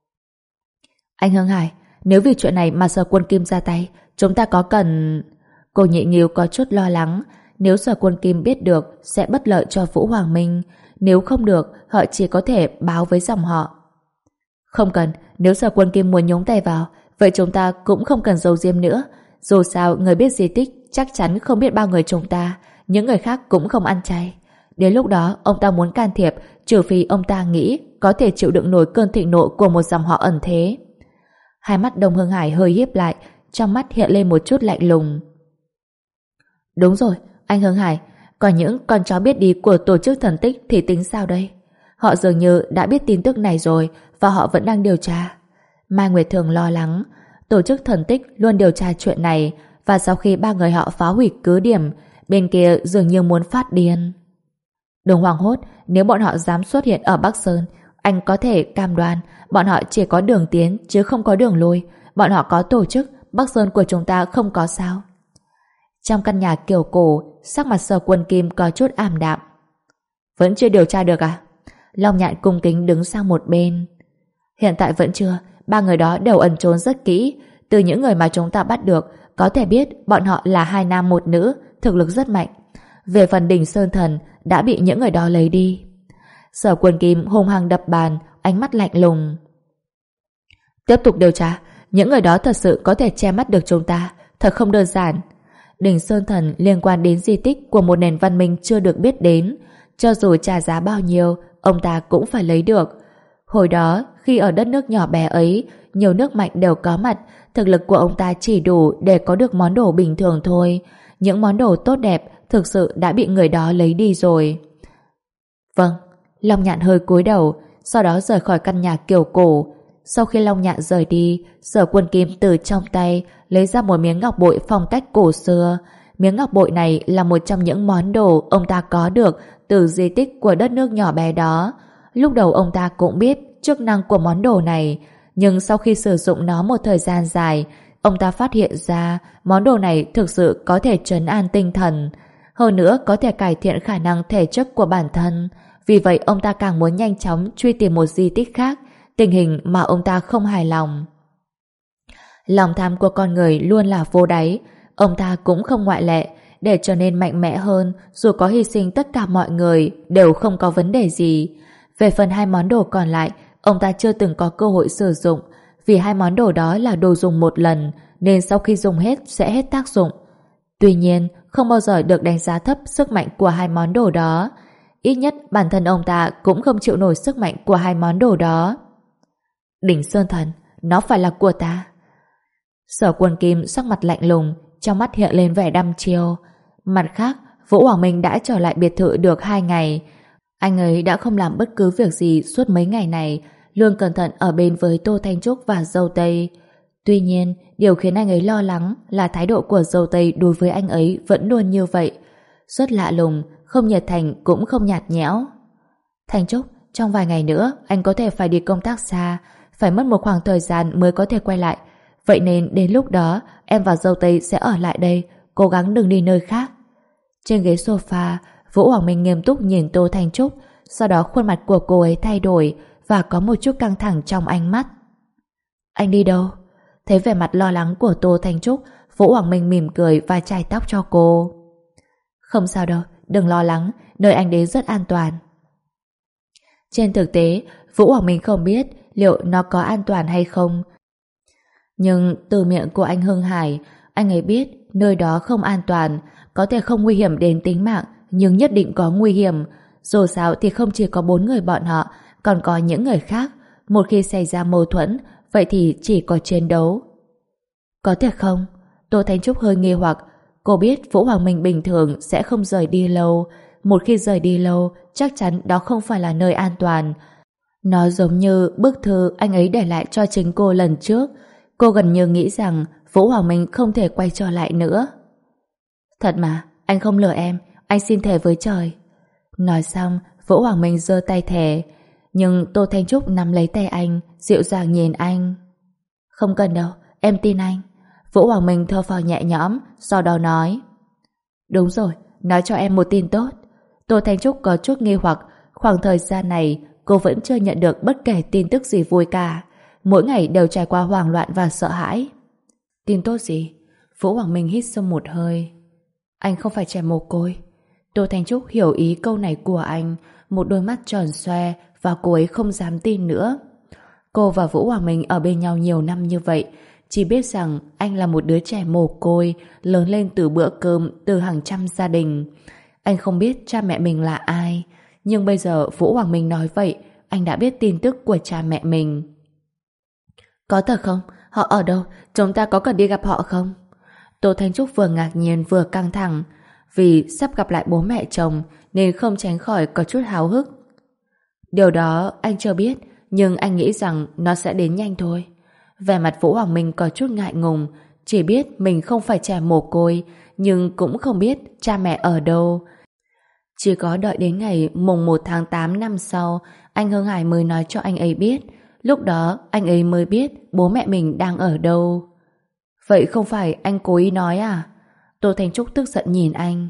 Anh Hưng Hải, nếu vì chuyện này mà Sở Quân Kim ra tay, chúng ta có cần... Cô Nhị Nghiêu có chút lo lắng. Nếu Sở Quân Kim biết được sẽ bất lợi cho Vũ Hoàng Minh. Nếu không được, họ chỉ có thể báo với dòng họ. Không cần, nếu Sở Quân Kim muốn nhúng tay vào, vậy chúng ta cũng không cần giấu diếm nữa. Dù sao, người biết di tích chắc chắn không biết bao người chúng ta, những người khác cũng không ăn chay. Đến lúc đó, ông ta muốn can thiệp, trừ phi ông ta nghĩ có thể chịu đựng nổi cơn thịnh nộ của một dòng họ ẩn thế. Hai mắt Đông Hưng Hải hơi híp lại, trong mắt hiện lên một chút lạnh lùng. Đúng rồi, anh Hưng Hải, còn những con chó biết đi của tổ chức thần tích thì tính sao đây? Họ dường như đã biết tin tức này rồi và họ vẫn đang điều tra. Mai Nguyệt Thường lo lắng, tổ chức thần tích luôn điều tra chuyện này và sau khi ba người họ phá hủy cứ điểm, bên kia dường như muốn phát điên. Đừng hoảng hốt, nếu bọn họ dám xuất hiện ở Bắc Sơn, anh có thể cam đoan bọn họ chỉ có đường tiến chứ không có đường lui. Bọn họ có tổ chức, Bắc Sơn của chúng ta không có sao. Trong căn nhà kiểu cổ, sắc mặt Sở Quân Kim có chút ảm đạm. Vẫn chưa điều tra được à? Long Nhạn cung kính đứng sang một bên. Hiện tại vẫn chưa, ba người đó đều ẩn trốn rất kỹ. Từ những người mà chúng ta bắt được, có thể biết bọn họ là hai nam một nữ, thực lực rất mạnh. Về phần đỉnh Sơn Thần, đã bị những người đó lấy đi. Sở Quân Kim hung hăng đập bàn, ánh mắt lạnh lùng. Tiếp tục điều tra, những người đó thật sự có thể che mắt được chúng ta, thật không đơn giản. Đỉnh Sơn Thần liên quan đến di tích của một nền văn minh chưa được biết đến, cho dù trả giá bao nhiêu, ông ta cũng phải lấy được. Hồi đó, khi ở đất nước nhỏ bé ấy, nhiều nước mạnh đều có mặt, thực lực của ông ta chỉ đủ để có được món đồ bình thường thôi. Những món đồ tốt đẹp thực sự đã bị người đó lấy đi rồi. Vâng, Long Nhạn hơi cúi đầu, sau đó rời khỏi căn nhà kiểu cổ. Sau khi Long Nhạn rời đi, Sở Quân Kim từ trong tay lấy ra một miếng ngọc bội phong cách cổ xưa. Miếng ngọc bội này là một trong những món đồ ông ta có được từ di tích của đất nước nhỏ bé đó. Lúc đầu ông ta cũng biết chức năng của món đồ này, nhưng sau khi sử dụng nó một thời gian dài, ông ta phát hiện ra món đồ này thực sự có thể trấn an tinh thần, hơn nữa có thể cải thiện khả năng thể chất của bản thân. Vì vậy ông ta càng muốn nhanh chóng truy tìm một di tích khác, tình hình mà ông ta không hài lòng. Lòng tham của con người luôn là vô đáy, ông ta cũng không ngoại lệ. Để trở nên mạnh mẽ hơn, dù có hy sinh tất cả mọi người đều không có vấn đề gì. Về phần hai món đồ còn lại, ông ta chưa từng có cơ hội sử dụng, vì hai món đồ đó là đồ dùng một lần, nên sau khi dùng hết sẽ hết tác dụng. Tuy nhiên, không bao giờ được đánh giá thấp sức mạnh của hai món đồ đó. Ít nhất bản thân ông ta cũng không chịu nổi sức mạnh của hai món đồ đó. Đỉnh Sơn Thần, nó phải là của ta. Sở Quân Kim sắc mặt lạnh lùng, trong mắt hiện lên vẻ đăm chiêu. Mặt khác, Vũ Hoàng Minh đã trở lại biệt thự được hai ngày. Anh ấy đã không làm bất cứ việc gì suốt mấy ngày này, luôn cẩn thận ở bên với Tô Thanh Trúc và Dâu Tây. Tuy nhiên, điều khiến anh ấy lo lắng là thái độ của Dâu Tây đối với anh ấy vẫn luôn như vậy. Rất lạ lùng, không nhiệt thành cũng không nhạt nhẽo. Thanh Trúc, trong vài ngày nữa anh có thể phải đi công tác xa, phải mất một khoảng thời gian mới có thể quay lại. Vậy nên đến lúc đó em và Dâu Tây sẽ ở lại đây, cố gắng đừng đi nơi khác. Trên ghế sofa, Vũ Hoàng Minh nghiêm túc nhìn Tô Thanh Trúc, sau đó khuôn mặt của cô ấy thay đổi và có một chút căng thẳng trong ánh mắt. Anh đi đâu? Thấy vẻ mặt lo lắng của Tô Thanh Trúc, Vũ Hoàng Minh mỉm cười và chải tóc cho cô. Không sao đâu, đừng lo lắng, nơi anh đến rất an toàn. Trên thực tế, Vũ Hoàng Minh không biết liệu nó có an toàn hay không. Nhưng từ miệng của anh Hưng Hải, anh ấy biết nơi đó không an toàn, có thể không nguy hiểm đến tính mạng, nhưng nhất định có nguy hiểm. Dù sao thì không chỉ có bốn người bọn họ, còn có những người khác. Một khi xảy ra mâu thuẫn, vậy thì chỉ có chiến đấu. Có thể không? Tô Thanh Trúc hơi nghi hoặc. Cô biết Vũ Hoàng Minh bình thường sẽ không rời đi lâu. Một khi rời đi lâu, chắc chắn đó không phải là nơi an toàn. Nó giống như bức thư anh ấy để lại cho chính cô lần trước. Cô gần như nghĩ rằng Vũ Hoàng Minh không thể quay trở lại nữa. Thật mà, anh không lừa em, anh xin thề với trời. Nói xong, Vũ Hoàng Minh giơ tay thề, nhưng Tô Thanh Trúc nắm lấy tay anh, dịu dàng nhìn anh. Không cần đâu, em tin anh. Vũ Hoàng Minh thở phào nhẹ nhõm, sau đó nói. Đúng rồi, nói cho em một tin tốt. Tô Thanh Trúc có chút nghi hoặc, khoảng thời gian này cô vẫn chưa nhận được bất kể tin tức gì vui cả. Mỗi ngày đều trải qua hoảng loạn và sợ hãi. Tin tốt gì? Vũ Hoàng Minh hít sâu một hơi. Anh không phải trẻ mồ côi. Tô Thanh Trúc hiểu ý câu này của anh, một đôi mắt tròn xoe và cô ấy không dám tin nữa. Cô và Vũ Hoàng Minh ở bên nhau nhiều năm như vậy, chỉ biết rằng anh là một đứa trẻ mồ côi, lớn lên từ bữa cơm, từ hàng trăm gia đình. Anh không biết cha mẹ mình là ai, nhưng bây giờ Vũ Hoàng Minh nói vậy, anh đã biết tin tức của cha mẹ mình. Có thật không? Họ ở đâu? Chúng ta có cần đi gặp họ không? Tô Thanh Trúc vừa ngạc nhiên vừa căng thẳng, vì sắp gặp lại bố mẹ chồng nên không tránh khỏi có chút háo hức. Điều đó anh chưa biết, nhưng anh nghĩ rằng nó sẽ đến nhanh thôi. Vẻ mặt Vũ Hoàng Minh có chút ngại ngùng, chỉ biết mình không phải trẻ mồ côi, nhưng cũng không biết cha mẹ ở đâu. Chỉ có đợi đến ngày mùng một tháng tám năm sau, anh Hưng Hải mới nói cho anh ấy biết. Lúc đó anh ấy mới biết bố mẹ mình đang ở đâu. Vậy không phải anh cố ý nói à? Tô Thanh Trúc tức giận nhìn anh.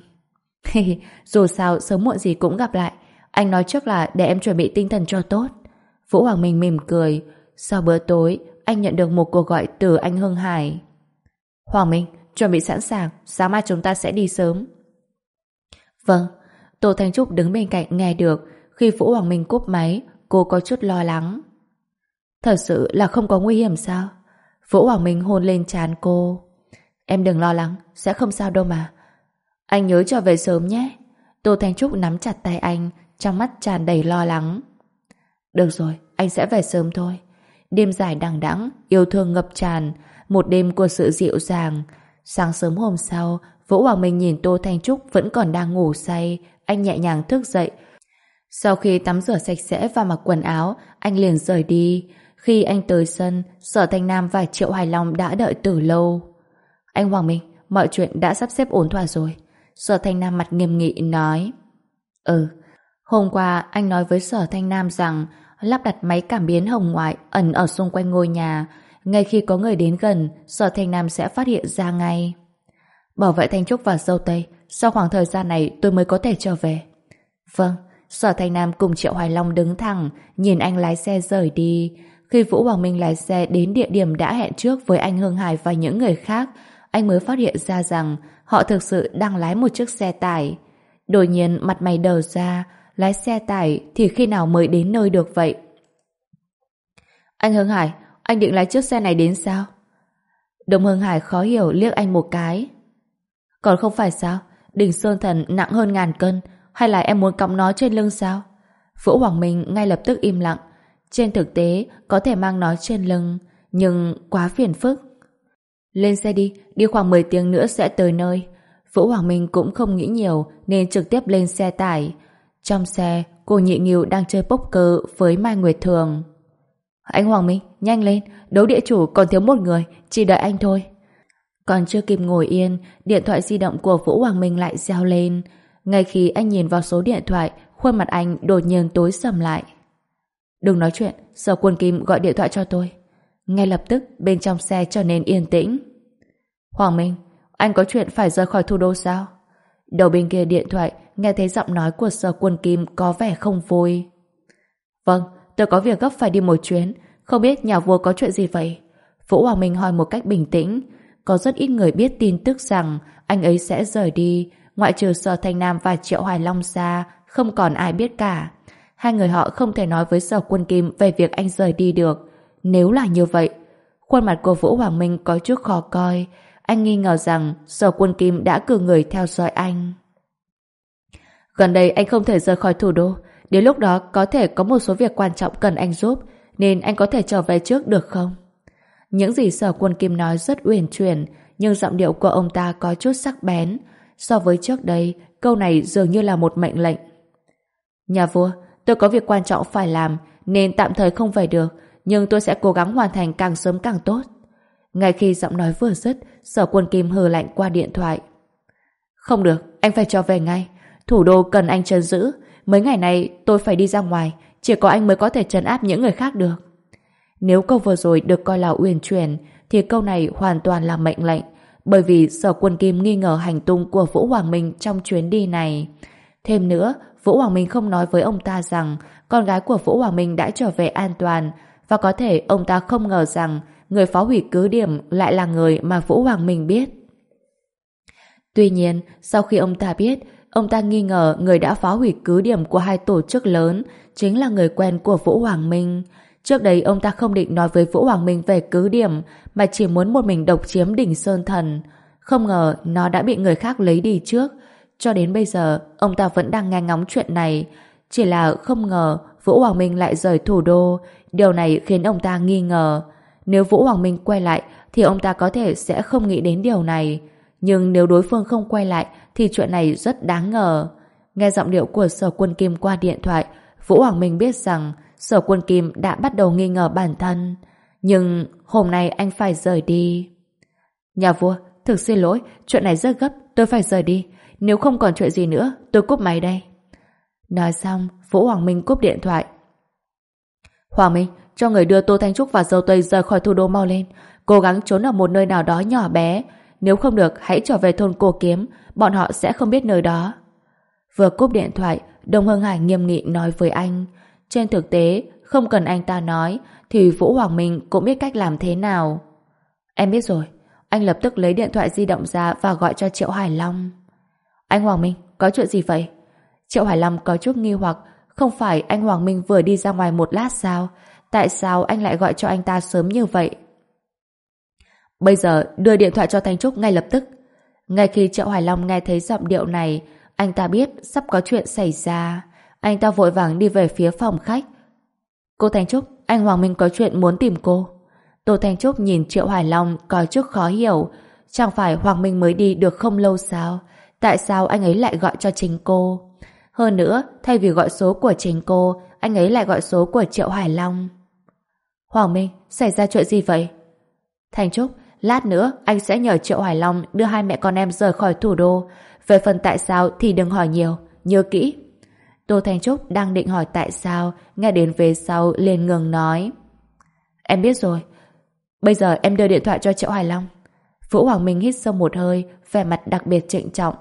Dù sao sớm muộn gì cũng gặp lại. Anh nói trước là để em chuẩn bị tinh thần cho tốt. Vũ Hoàng Minh mỉm cười. Sau bữa tối, anh nhận được một cuộc gọi từ anh Hưng Hải. Hoàng Minh, chuẩn bị sẵn sàng, sáng mai chúng ta sẽ đi sớm. Vâng. Tô Thanh Trúc đứng bên cạnh nghe được. Khi Vũ Hoàng Minh cúp máy, cô có chút lo lắng. Thật sự là không có nguy hiểm sao? Vũ Hoàng Minh hôn lên trán cô. Em đừng lo lắng, sẽ không sao đâu mà. Anh nhớ trở về sớm nhé. Tô Thanh Trúc nắm chặt tay anh, trong mắt tràn đầy lo lắng. Được rồi, anh sẽ về sớm thôi. Đêm dài đằng đẵng, yêu thương ngập tràn, một đêm của sự dịu dàng. Sáng sớm hôm sau, Vũ Hoàng Minh nhìn Tô Thanh Trúc vẫn còn đang ngủ say, anh nhẹ nhàng thức dậy. Sau khi tắm rửa sạch sẽ và mặc quần áo, anh liền rời đi. Khi anh tới sân, Sở Thanh Nam và Triệu Hải Long đã đợi từ lâu. Anh Hoàng Minh, mọi chuyện đã sắp xếp ổn thỏa rồi. Sở Thanh Nam mặt nghiêm nghị nói. Ừ, hôm qua anh nói với Sở Thanh Nam rằng lắp đặt máy cảm biến hồng ngoại ẩn ở xung quanh ngôi nhà. Ngay khi có người đến gần, Sở Thanh Nam sẽ phát hiện ra ngay. Bảo vệ Thanh Trúc và Dâu Tây, sau khoảng thời gian này tôi mới có thể trở về. Vâng. Sở Thanh Nam cùng Triệu Hoài Long đứng thẳng, nhìn anh lái xe rời đi. Khi Vũ Hoàng Minh lái xe đến địa điểm đã hẹn trước với anh Hưng Hải và những người khác, anh mới phát hiện ra rằng họ thực sự đang lái một chiếc xe tải. Đột nhiên mặt mày đờ ra, lái xe tải thì khi nào mới đến nơi được vậy? Anh Hưng Hải, anh định lái chiếc xe này đến sao? Đồng Hưng Hải khó hiểu liếc anh một cái. Còn không phải sao? Đỉnh Sơn Thần nặng hơn ngàn cân, hay là em muốn cõng nó trên lưng sao? Vũ Hoàng Minh ngay lập tức im lặng. Trên thực tế, có thể mang nó trên lưng, nhưng quá phiền phức. Lên xe đi, đi khoảng mười tiếng nữa sẽ tới nơi. Vũ Hoàng Minh cũng không nghĩ nhiều nên trực tiếp lên xe tải. Trong xe, cô Nhị Nghiêu đang chơi poker với Mai Nguyệt Thường. Anh Hoàng Minh, nhanh lên, đấu địa chủ còn thiếu một người, chỉ đợi anh thôi. Còn chưa kịp ngồi yên, điện thoại di động của Vũ Hoàng Minh lại reo lên. Ngay khi anh nhìn vào số điện thoại, khuôn mặt anh đột nhiên tối sầm lại. Đừng nói chuyện, Sở Quân Kim gọi điện thoại cho tôi. Ngay lập tức bên trong xe trở nên yên tĩnh. Hoàng Minh, anh có chuyện phải rời khỏi thủ đô sao? Đầu bên kia điện thoại nghe thấy giọng nói của Sở Quân Kim có vẻ không vui. Vâng, tôi có việc gấp phải đi một chuyến. Không biết nhà vua có chuyện gì vậy? Vũ Hoàng Minh hỏi một cách bình tĩnh. Có rất ít người biết tin tức rằng anh ấy sẽ rời đi. Ngoại trừ Sở Thanh Nam và Triệu Hoài Long ra, không còn ai biết cả. Hai người họ không thể nói với Sở Quân Kim về việc anh rời đi được. Nếu là như vậy, khuôn mặt của Vũ Hoàng Minh có chút khó coi. Anh nghi ngờ rằng Sở Quân Kim đã cử người theo dõi anh. Gần đây anh không thể rời khỏi thủ đô. Đến lúc đó có thể có một số việc quan trọng cần anh giúp, nên anh có thể trở về trước được không? Những gì Sở Quân Kim nói rất uyển chuyển, nhưng giọng điệu của ông ta có chút sắc bén. So với trước đây, câu này dường như là một mệnh lệnh. Nhà vua, tôi có việc quan trọng phải làm, nên tạm thời không về được, nhưng tôi sẽ cố gắng hoàn thành càng sớm càng tốt. Ngay khi giọng nói vừa dứt, Sở Quân Kim hừ lạnh qua điện thoại. Không được, anh phải trở về ngay. Thủ đô cần anh trấn giữ. Mấy ngày này tôi phải đi ra ngoài, chỉ có anh mới có thể trấn áp những người khác được. Nếu câu vừa rồi được coi là uyển chuyển, thì câu này hoàn toàn là mệnh lệnh, bởi vì Sở Quân Kim nghi ngờ hành tung của Vũ Hoàng Minh trong chuyến đi này. Thêm nữa, Vũ Hoàng Minh không nói với ông ta rằng con gái của Vũ Hoàng Minh đã trở về an toàn, và có thể ông ta không ngờ rằng người phá hủy cứ điểm lại là người mà Vũ Hoàng Minh biết. Tuy nhiên, sau khi ông ta biết, ông ta nghi ngờ người đã phá hủy cứ điểm của hai tổ chức lớn chính là người quen của Vũ Hoàng Minh. Trước đây ông ta không định nói với Vũ Hoàng Minh về cứ điểm, mà chỉ muốn một mình độc chiếm đỉnh Sơn Thần. Không ngờ nó đã bị người khác lấy đi trước. Cho đến bây giờ, ông ta vẫn đang nghe ngóng chuyện này. Chỉ là không ngờ Vũ Hoàng Minh lại rời thủ đô. Điều này khiến ông ta nghi ngờ. Nếu Vũ Hoàng Minh quay lại, thì ông ta có thể sẽ không nghĩ đến điều này. Nhưng nếu đối phương không quay lại, thì chuyện này rất đáng ngờ. Nghe giọng điệu của Sở Quân Kim qua điện thoại, Vũ Hoàng Minh biết rằng Sở Quân Kim đã bắt đầu nghi ngờ bản thân. Nhưng hôm nay anh phải rời đi. Nhà vua, thực xin lỗi, chuyện này rất gấp, tôi phải rời đi. Nếu không còn chuyện gì nữa, tôi cúp máy đây. Nói xong, Vũ Hoàng Minh cúp điện thoại. Hoàng Minh, cho người đưa Tô Thanh Trúc và Dâu Tây rời khỏi thủ đô mau lên. Cố gắng trốn ở một nơi nào đó nhỏ bé. Nếu không được, hãy trở về thôn Cô Kiếm. Bọn họ sẽ không biết nơi đó. Vừa cúp điện thoại, Đông Hưng Hải nghiêm nghị nói với anh. Trên thực tế, không cần anh ta nói, thì Vũ Hoàng Minh cũng biết cách làm thế nào. Em biết rồi. Anh lập tức lấy điện thoại di động ra và gọi cho Triệu Hải Long. Anh Hoàng Minh, có chuyện gì vậy? Triệu Hải Long có chút nghi hoặc. Không phải anh Hoàng Minh vừa đi ra ngoài một lát sao? Tại sao anh lại gọi cho anh ta sớm như vậy? Bây giờ đưa điện thoại cho Thanh Trúc ngay lập tức. Ngay khi Triệu Hải Long nghe thấy giọng điệu này, anh ta biết sắp có chuyện xảy ra. Anh ta vội vàng đi về phía phòng khách. Cô Thanh Trúc, anh Hoàng Minh có chuyện muốn tìm cô. Tô Thanh Trúc nhìn Triệu Hải Long có chút khó hiểu. Chẳng phải Hoàng Minh mới đi được không lâu sao? Tại sao anh ấy lại gọi cho chính cô? Hơn nữa, thay vì gọi số của chính cô, anh ấy lại gọi số của Triệu Hải Long. Hoàng Minh, xảy ra chuyện gì vậy? Thanh Trúc, lát nữa anh sẽ nhờ Triệu Hải Long đưa hai mẹ con em rời khỏi thủ đô. Về phần tại sao thì đừng hỏi nhiều, nhớ kỹ. Tô Thanh Trúc đang định hỏi tại sao, nghe đến về sau liền ngừng nói. Em biết rồi. Bây giờ em đưa điện thoại cho Triệu Hải Long. Vũ Hoàng Minh hít sâu một hơi, vẻ mặt đặc biệt trịnh trọng.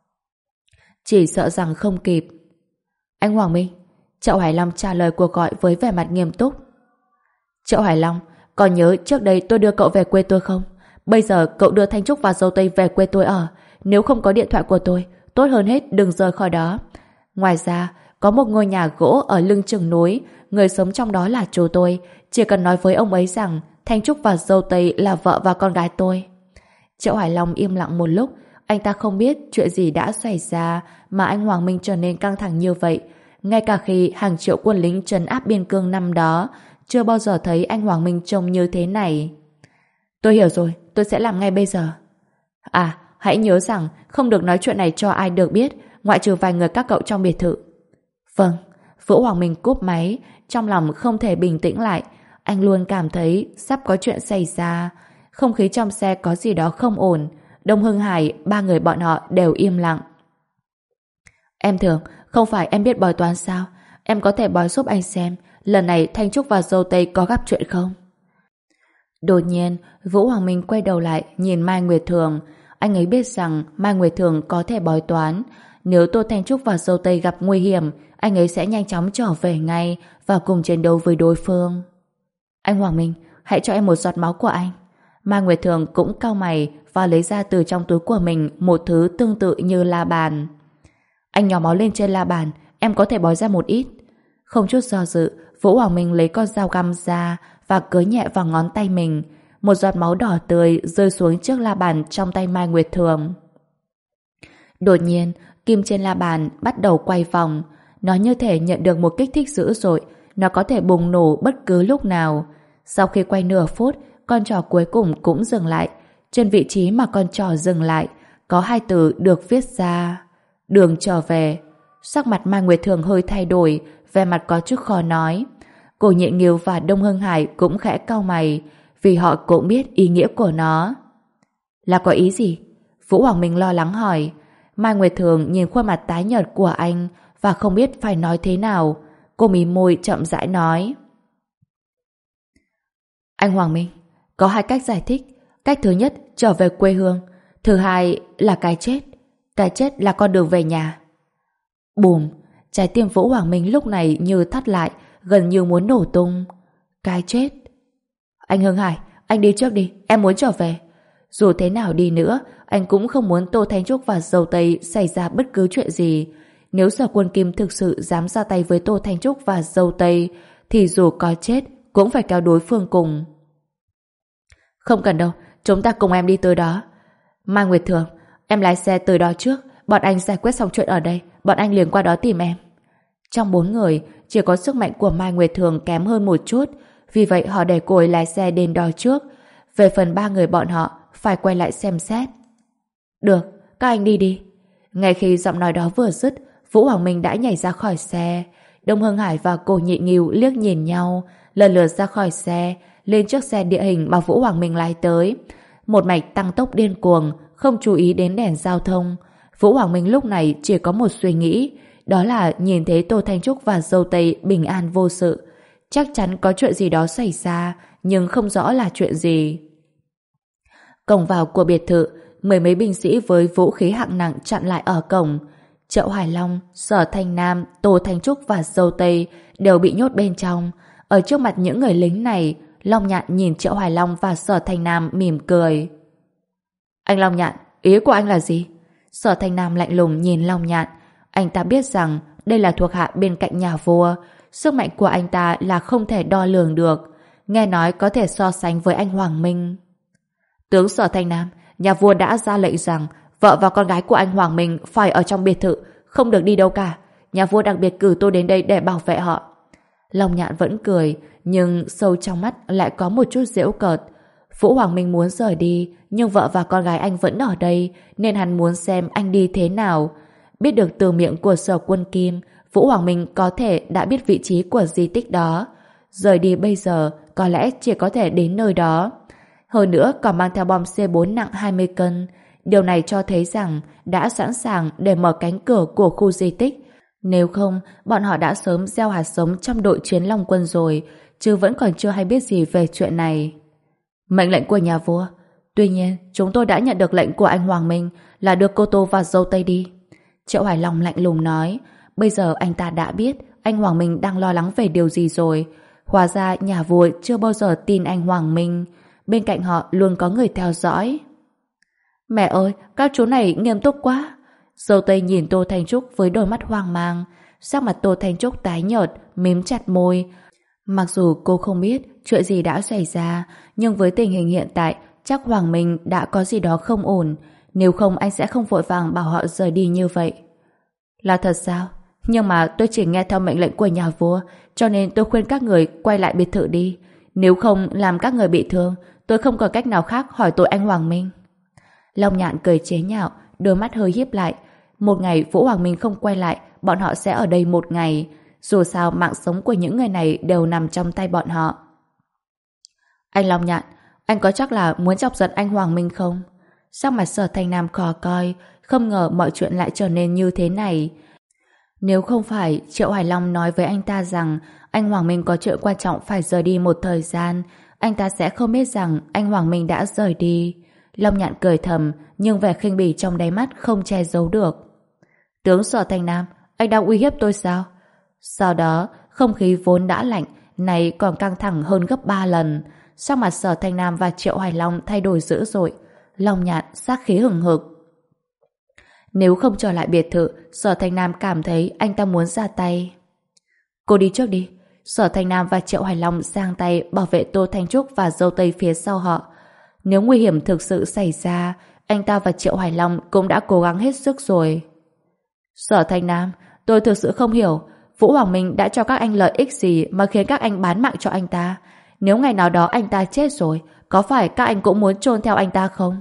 Chỉ sợ rằng không kịp. Anh Hoàng Minh. Triệu Hải Long trả lời cuộc gọi với vẻ mặt nghiêm túc. Triệu Hải Long, còn nhớ trước đây tôi đưa cậu về quê tôi không? Bây giờ cậu đưa Thanh Trúc và Dâu Tây về quê tôi ở. Nếu không có điện thoại của tôi, tốt hơn hết đừng rời khỏi đó. Ngoài ra, có một ngôi nhà gỗ ở lưng chừng núi, người sống trong đó là chú tôi. Chỉ cần nói với ông ấy rằng Thanh Trúc và Dâu Tây là vợ và con gái tôi. Triệu Hải Long im lặng một lúc. Anh ta không biết chuyện gì đã xảy ra mà anh Hoàng Minh trở nên căng thẳng như vậy. Ngay cả khi hàng triệu quân lính trấn áp biên cương năm đó, chưa bao giờ thấy anh Hoàng Minh trông như thế này. Tôi hiểu rồi, tôi sẽ làm ngay bây giờ. À, hãy nhớ rằng không được nói chuyện này cho ai được biết, ngoại trừ vài người các cậu trong biệt thự. Vâng. Vũ Hoàng Minh cúp máy, trong lòng không thể bình tĩnh lại. Anh luôn cảm thấy sắp có chuyện xảy ra. Không khí trong xe có gì đó không ổn. Đông Hưng Hải, ba người bọn họ đều im lặng. Em Thường, không phải em biết bói toán sao? Em có thể bói giúp anh xem lần này Thanh Trúc và Dâu Tây có gặp chuyện không? Đột nhiên, Vũ Hoàng Minh quay đầu lại nhìn Mai Nguyệt Thường. Anh ấy biết rằng Mai Nguyệt Thường có thể bói toán. Nếu Tô Thanh Trúc và Dâu Tây gặp nguy hiểm, anh ấy sẽ nhanh chóng trở về ngay và cùng chiến đấu với đối phương. Anh Hoàng Minh, hãy cho em một giọt máu của anh. Mai Nguyệt Thường cũng cau mày và lấy ra từ trong túi của mình một thứ tương tự như la bàn. Anh nhỏ máu lên trên la bàn, em có thể bói ra một ít. Không chút do dự, Vũ Hoàng Minh lấy con dao găm ra và cứa nhẹ vào ngón tay mình. Một giọt máu đỏ tươi rơi xuống trước la bàn trong tay Mai Nguyệt Thường. Đột nhiên, kim trên la bàn bắt đầu quay vòng. Nó như thể nhận được một kích thích dữ dội, nó có thể bùng nổ bất cứ lúc nào. Sau khi quay nửa phút, con trỏ cuối cùng cũng dừng lại. Trên vị trí mà con trỏ dừng lại, có hai từ được viết ra: đường trở về. Sắc mặt Mai Nguyệt Thường hơi thay đổi, vẻ mặt có chút khó nói. Cổ Nhện Nghiêu và Đông Hưng Hải cũng khẽ cau mày, vì họ cũng biết ý nghĩa của nó. Là có ý gì? Vũ Hoàng Minh lo lắng hỏi. Mai Nguyệt Thường nhìn khuôn mặt tái nhợt của anh và không biết phải nói thế nào. Cô mím môi chậm rãi nói. Anh Hoàng Minh, có hai cách giải thích. Cách thứ nhất, trở về quê hương. Thứ hai là cái chết. Cái chết là con đường về nhà. Bùm, trái tim Vũ Hoàng Minh lúc này như thắt lại, gần như muốn nổ tung. Cái chết. Anh Hưng Hải, anh đi trước đi, em muốn trở về. Dù thế nào đi nữa, anh cũng không muốn Tô Thanh Trúc và Dâu Tây xảy ra bất cứ chuyện gì. Nếu Sở Quân Kim thực sự dám ra tay với Tô Thanh Trúc và Dâu Tây, thì dù có chết, cũng phải kéo đối phương cùng. Không cần đâu, chúng ta cùng em đi tới đó. Mai Nguyệt Thường, em lái xe tới đó trước, bọn anh giải quyết xong chuyện ở đây, bọn anh liền qua đó tìm em. Trong bốn người, chỉ có sức mạnh của Mai Nguyệt Thường kém hơn một chút, vì vậy họ để cô ấy lái xe đến đó trước. Về phần ba người bọn họ, phải quay lại xem xét. Được, các anh đi đi. Ngay khi giọng nói đó vừa dứt, Vũ Hoàng Minh đã nhảy ra khỏi xe. Đông Hưng Hải và cô Nhị Nghiêu liếc nhìn nhau, lần lượt ra khỏi xe, lên chiếc xe địa hình mà Vũ Hoàng Minh lái tới. Một mạch tăng tốc điên cuồng, không chú ý đến đèn giao thông. Vũ Hoàng Minh lúc này chỉ có một suy nghĩ, đó là nhìn thấy Tô Thanh Trúc và Dâu Tây bình an vô sự. Chắc chắn có chuyện gì đó xảy ra, nhưng không rõ là chuyện gì. Cổng vào của biệt thự, mười mấy binh sĩ với vũ khí hạng nặng chặn lại ở cổng. Triệu Hải Long, Sở Thanh Nam, Tô Thanh Trúc và Dâu Tây đều bị nhốt bên trong. Ở trước mặt những người lính này, Long Nhạn nhìn Triệu Hải Long và Sở Thanh Nam mỉm cười. Anh Long Nhạn, ý của anh là gì? Sở Thanh Nam lạnh lùng nhìn Long Nhạn. Anh ta biết rằng đây là thuộc hạ bên cạnh nhà vua. Sức mạnh của anh ta là không thể đo lường được. Nghe nói có thể so sánh với anh Hoàng Minh. Tướng Sở Thanh Nam, nhà vua đã ra lệnh rằng vợ và con gái của anh Hoàng Minh phải ở trong biệt thự, không được đi đâu cả. Nhà vua đặc biệt cử tôi đến đây để bảo vệ họ. Long Nhạn vẫn cười, nhưng sâu trong mắt lại có một chút giễu cợt. Vũ Hoàng Minh muốn rời đi, nhưng vợ và con gái anh vẫn ở đây, nên hắn muốn xem anh đi thế nào. Biết được từ miệng của Sở Quân Kim, Vũ Hoàng Minh có thể đã biết vị trí của di tích đó. Rời đi bây giờ, có lẽ chỉ có thể đến nơi đó. Hơn nữa còn mang theo bom xê bốn nặng hai mươi cân. Điều này cho thấy rằng đã sẵn sàng để mở cánh cửa của khu di tích. Nếu không, bọn họ đã sớm gieo hạt giống trong đội chiến Long Quân rồi, chứ vẫn còn chưa hay biết gì về chuyện này. Mệnh lệnh của nhà vua. Tuy nhiên, chúng tôi đã nhận được lệnh của anh Hoàng Minh là đưa cô Tô và Dâu Tây đi. Triệu Hải Long lạnh lùng nói. Bây giờ anh ta đã biết anh Hoàng Minh đang lo lắng về điều gì rồi. Hóa ra nhà vua chưa bao giờ tin anh Hoàng Minh. Bên cạnh họ luôn có người theo dõi. Mẹ ơi, các chú này nghiêm túc quá. Dâu Tây nhìn Tô Thanh Trúc với đôi mắt hoang mang. Sắc mặt Tô Thanh Trúc tái nhợt, mím chặt môi. Mặc dù cô không biết chuyện gì đã xảy ra, nhưng với tình hình hiện tại, chắc Hoàng Minh đã có gì đó không ổn. Nếu không anh sẽ không vội vàng bảo họ rời đi như vậy. Là thật sao? Nhưng mà tôi chỉ nghe theo mệnh lệnh của nhà vua, cho nên tôi khuyên các người quay lại biệt thự đi. Nếu không làm các người bị thương, tôi không có cách nào khác hỏi tội anh Hoàng Minh. Long Nhạn cười chế nhạo, đôi mắt hơi híp lại. Một ngày Vũ Hoàng Minh không quay lại, bọn họ sẽ ở đây một ngày. Dù sao mạng sống của những người này đều nằm trong tay bọn họ. Anh Long Nhạn, anh có chắc là muốn chọc giận anh Hoàng Minh không? Sắc mặt Sở Thanh Nam khó coi, không ngờ mọi chuyện lại trở nên như thế này. Nếu không phải Triệu Hải Long nói với anh ta rằng anh Hoàng Minh có chuyện quan trọng phải rời đi một thời gian, anh ta sẽ không biết rằng anh Hoàng Minh đã rời đi. Long Nhạn cười thầm, nhưng vẻ khinh bỉ trong đáy mắt không che giấu được. Tướng Sở Thanh Nam, anh đang uy hiếp tôi sao? Sau đó, không khí vốn đã lạnh, này còn căng thẳng hơn gấp ba lần. Sắc mặt Sở Thanh Nam và Triệu Hải Long thay đổi dữ dội. Long Nhạn sát khí hừng hực. Nếu không trở lại biệt thự, Sở Thanh Nam cảm thấy anh ta muốn ra tay. Cô đi trước đi. Sở Thanh Nam và Triệu Hải Long giang tay bảo vệ Tô Thanh Trúc và Dâu Tây phía sau họ. Nếu nguy hiểm thực sự xảy ra, anh ta và Triệu Hải Long cũng đã cố gắng hết sức rồi. Sở Thanh Nam, tôi thực sự không hiểu Vũ Hoàng Minh đã cho các anh lợi ích gì mà khiến các anh bán mạng cho anh ta. Nếu ngày nào đó anh ta chết rồi, có phải các anh cũng muốn chôn theo anh ta không?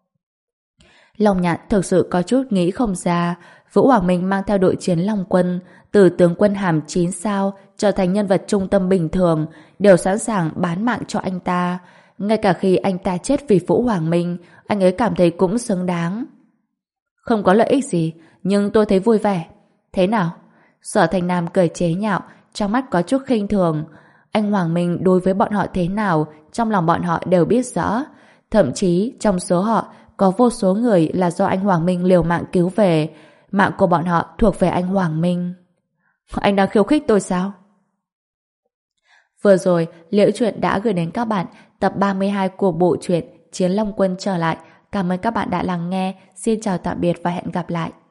Long Nhạn thực sự có chút nghĩ không ra. Vũ Hoàng Minh mang theo đội chiến Long Quân, từ tướng quân hàm chín sao trở thành nhân vật trung tâm bình thường, đều sẵn sàng bán mạng cho anh ta. Ngay cả khi anh ta chết vì Vũ Hoàng Minh, anh ấy cảm thấy cũng xứng đáng. Không có lợi ích gì, nhưng tôi thấy vui vẻ. Thế nào? Sở Thành Nam cười chế nhạo, trong mắt có chút khinh thường. Anh Hoàng Minh đối với bọn họ thế nào, trong lòng bọn họ đều biết rõ. Thậm chí trong số họ có vô số người là do anh Hoàng Minh liều mạng cứu về. Mạng của bọn họ thuộc về anh Hoàng Minh. Anh đang khiêu khích tôi sao? Vừa rồi, Liễu Chuyện đã gửi đến các bạn tập ba mươi hai của bộ truyện Chiến Long Quân trở lại. Cảm ơn các bạn đã lắng nghe. Xin chào tạm biệt và hẹn gặp lại.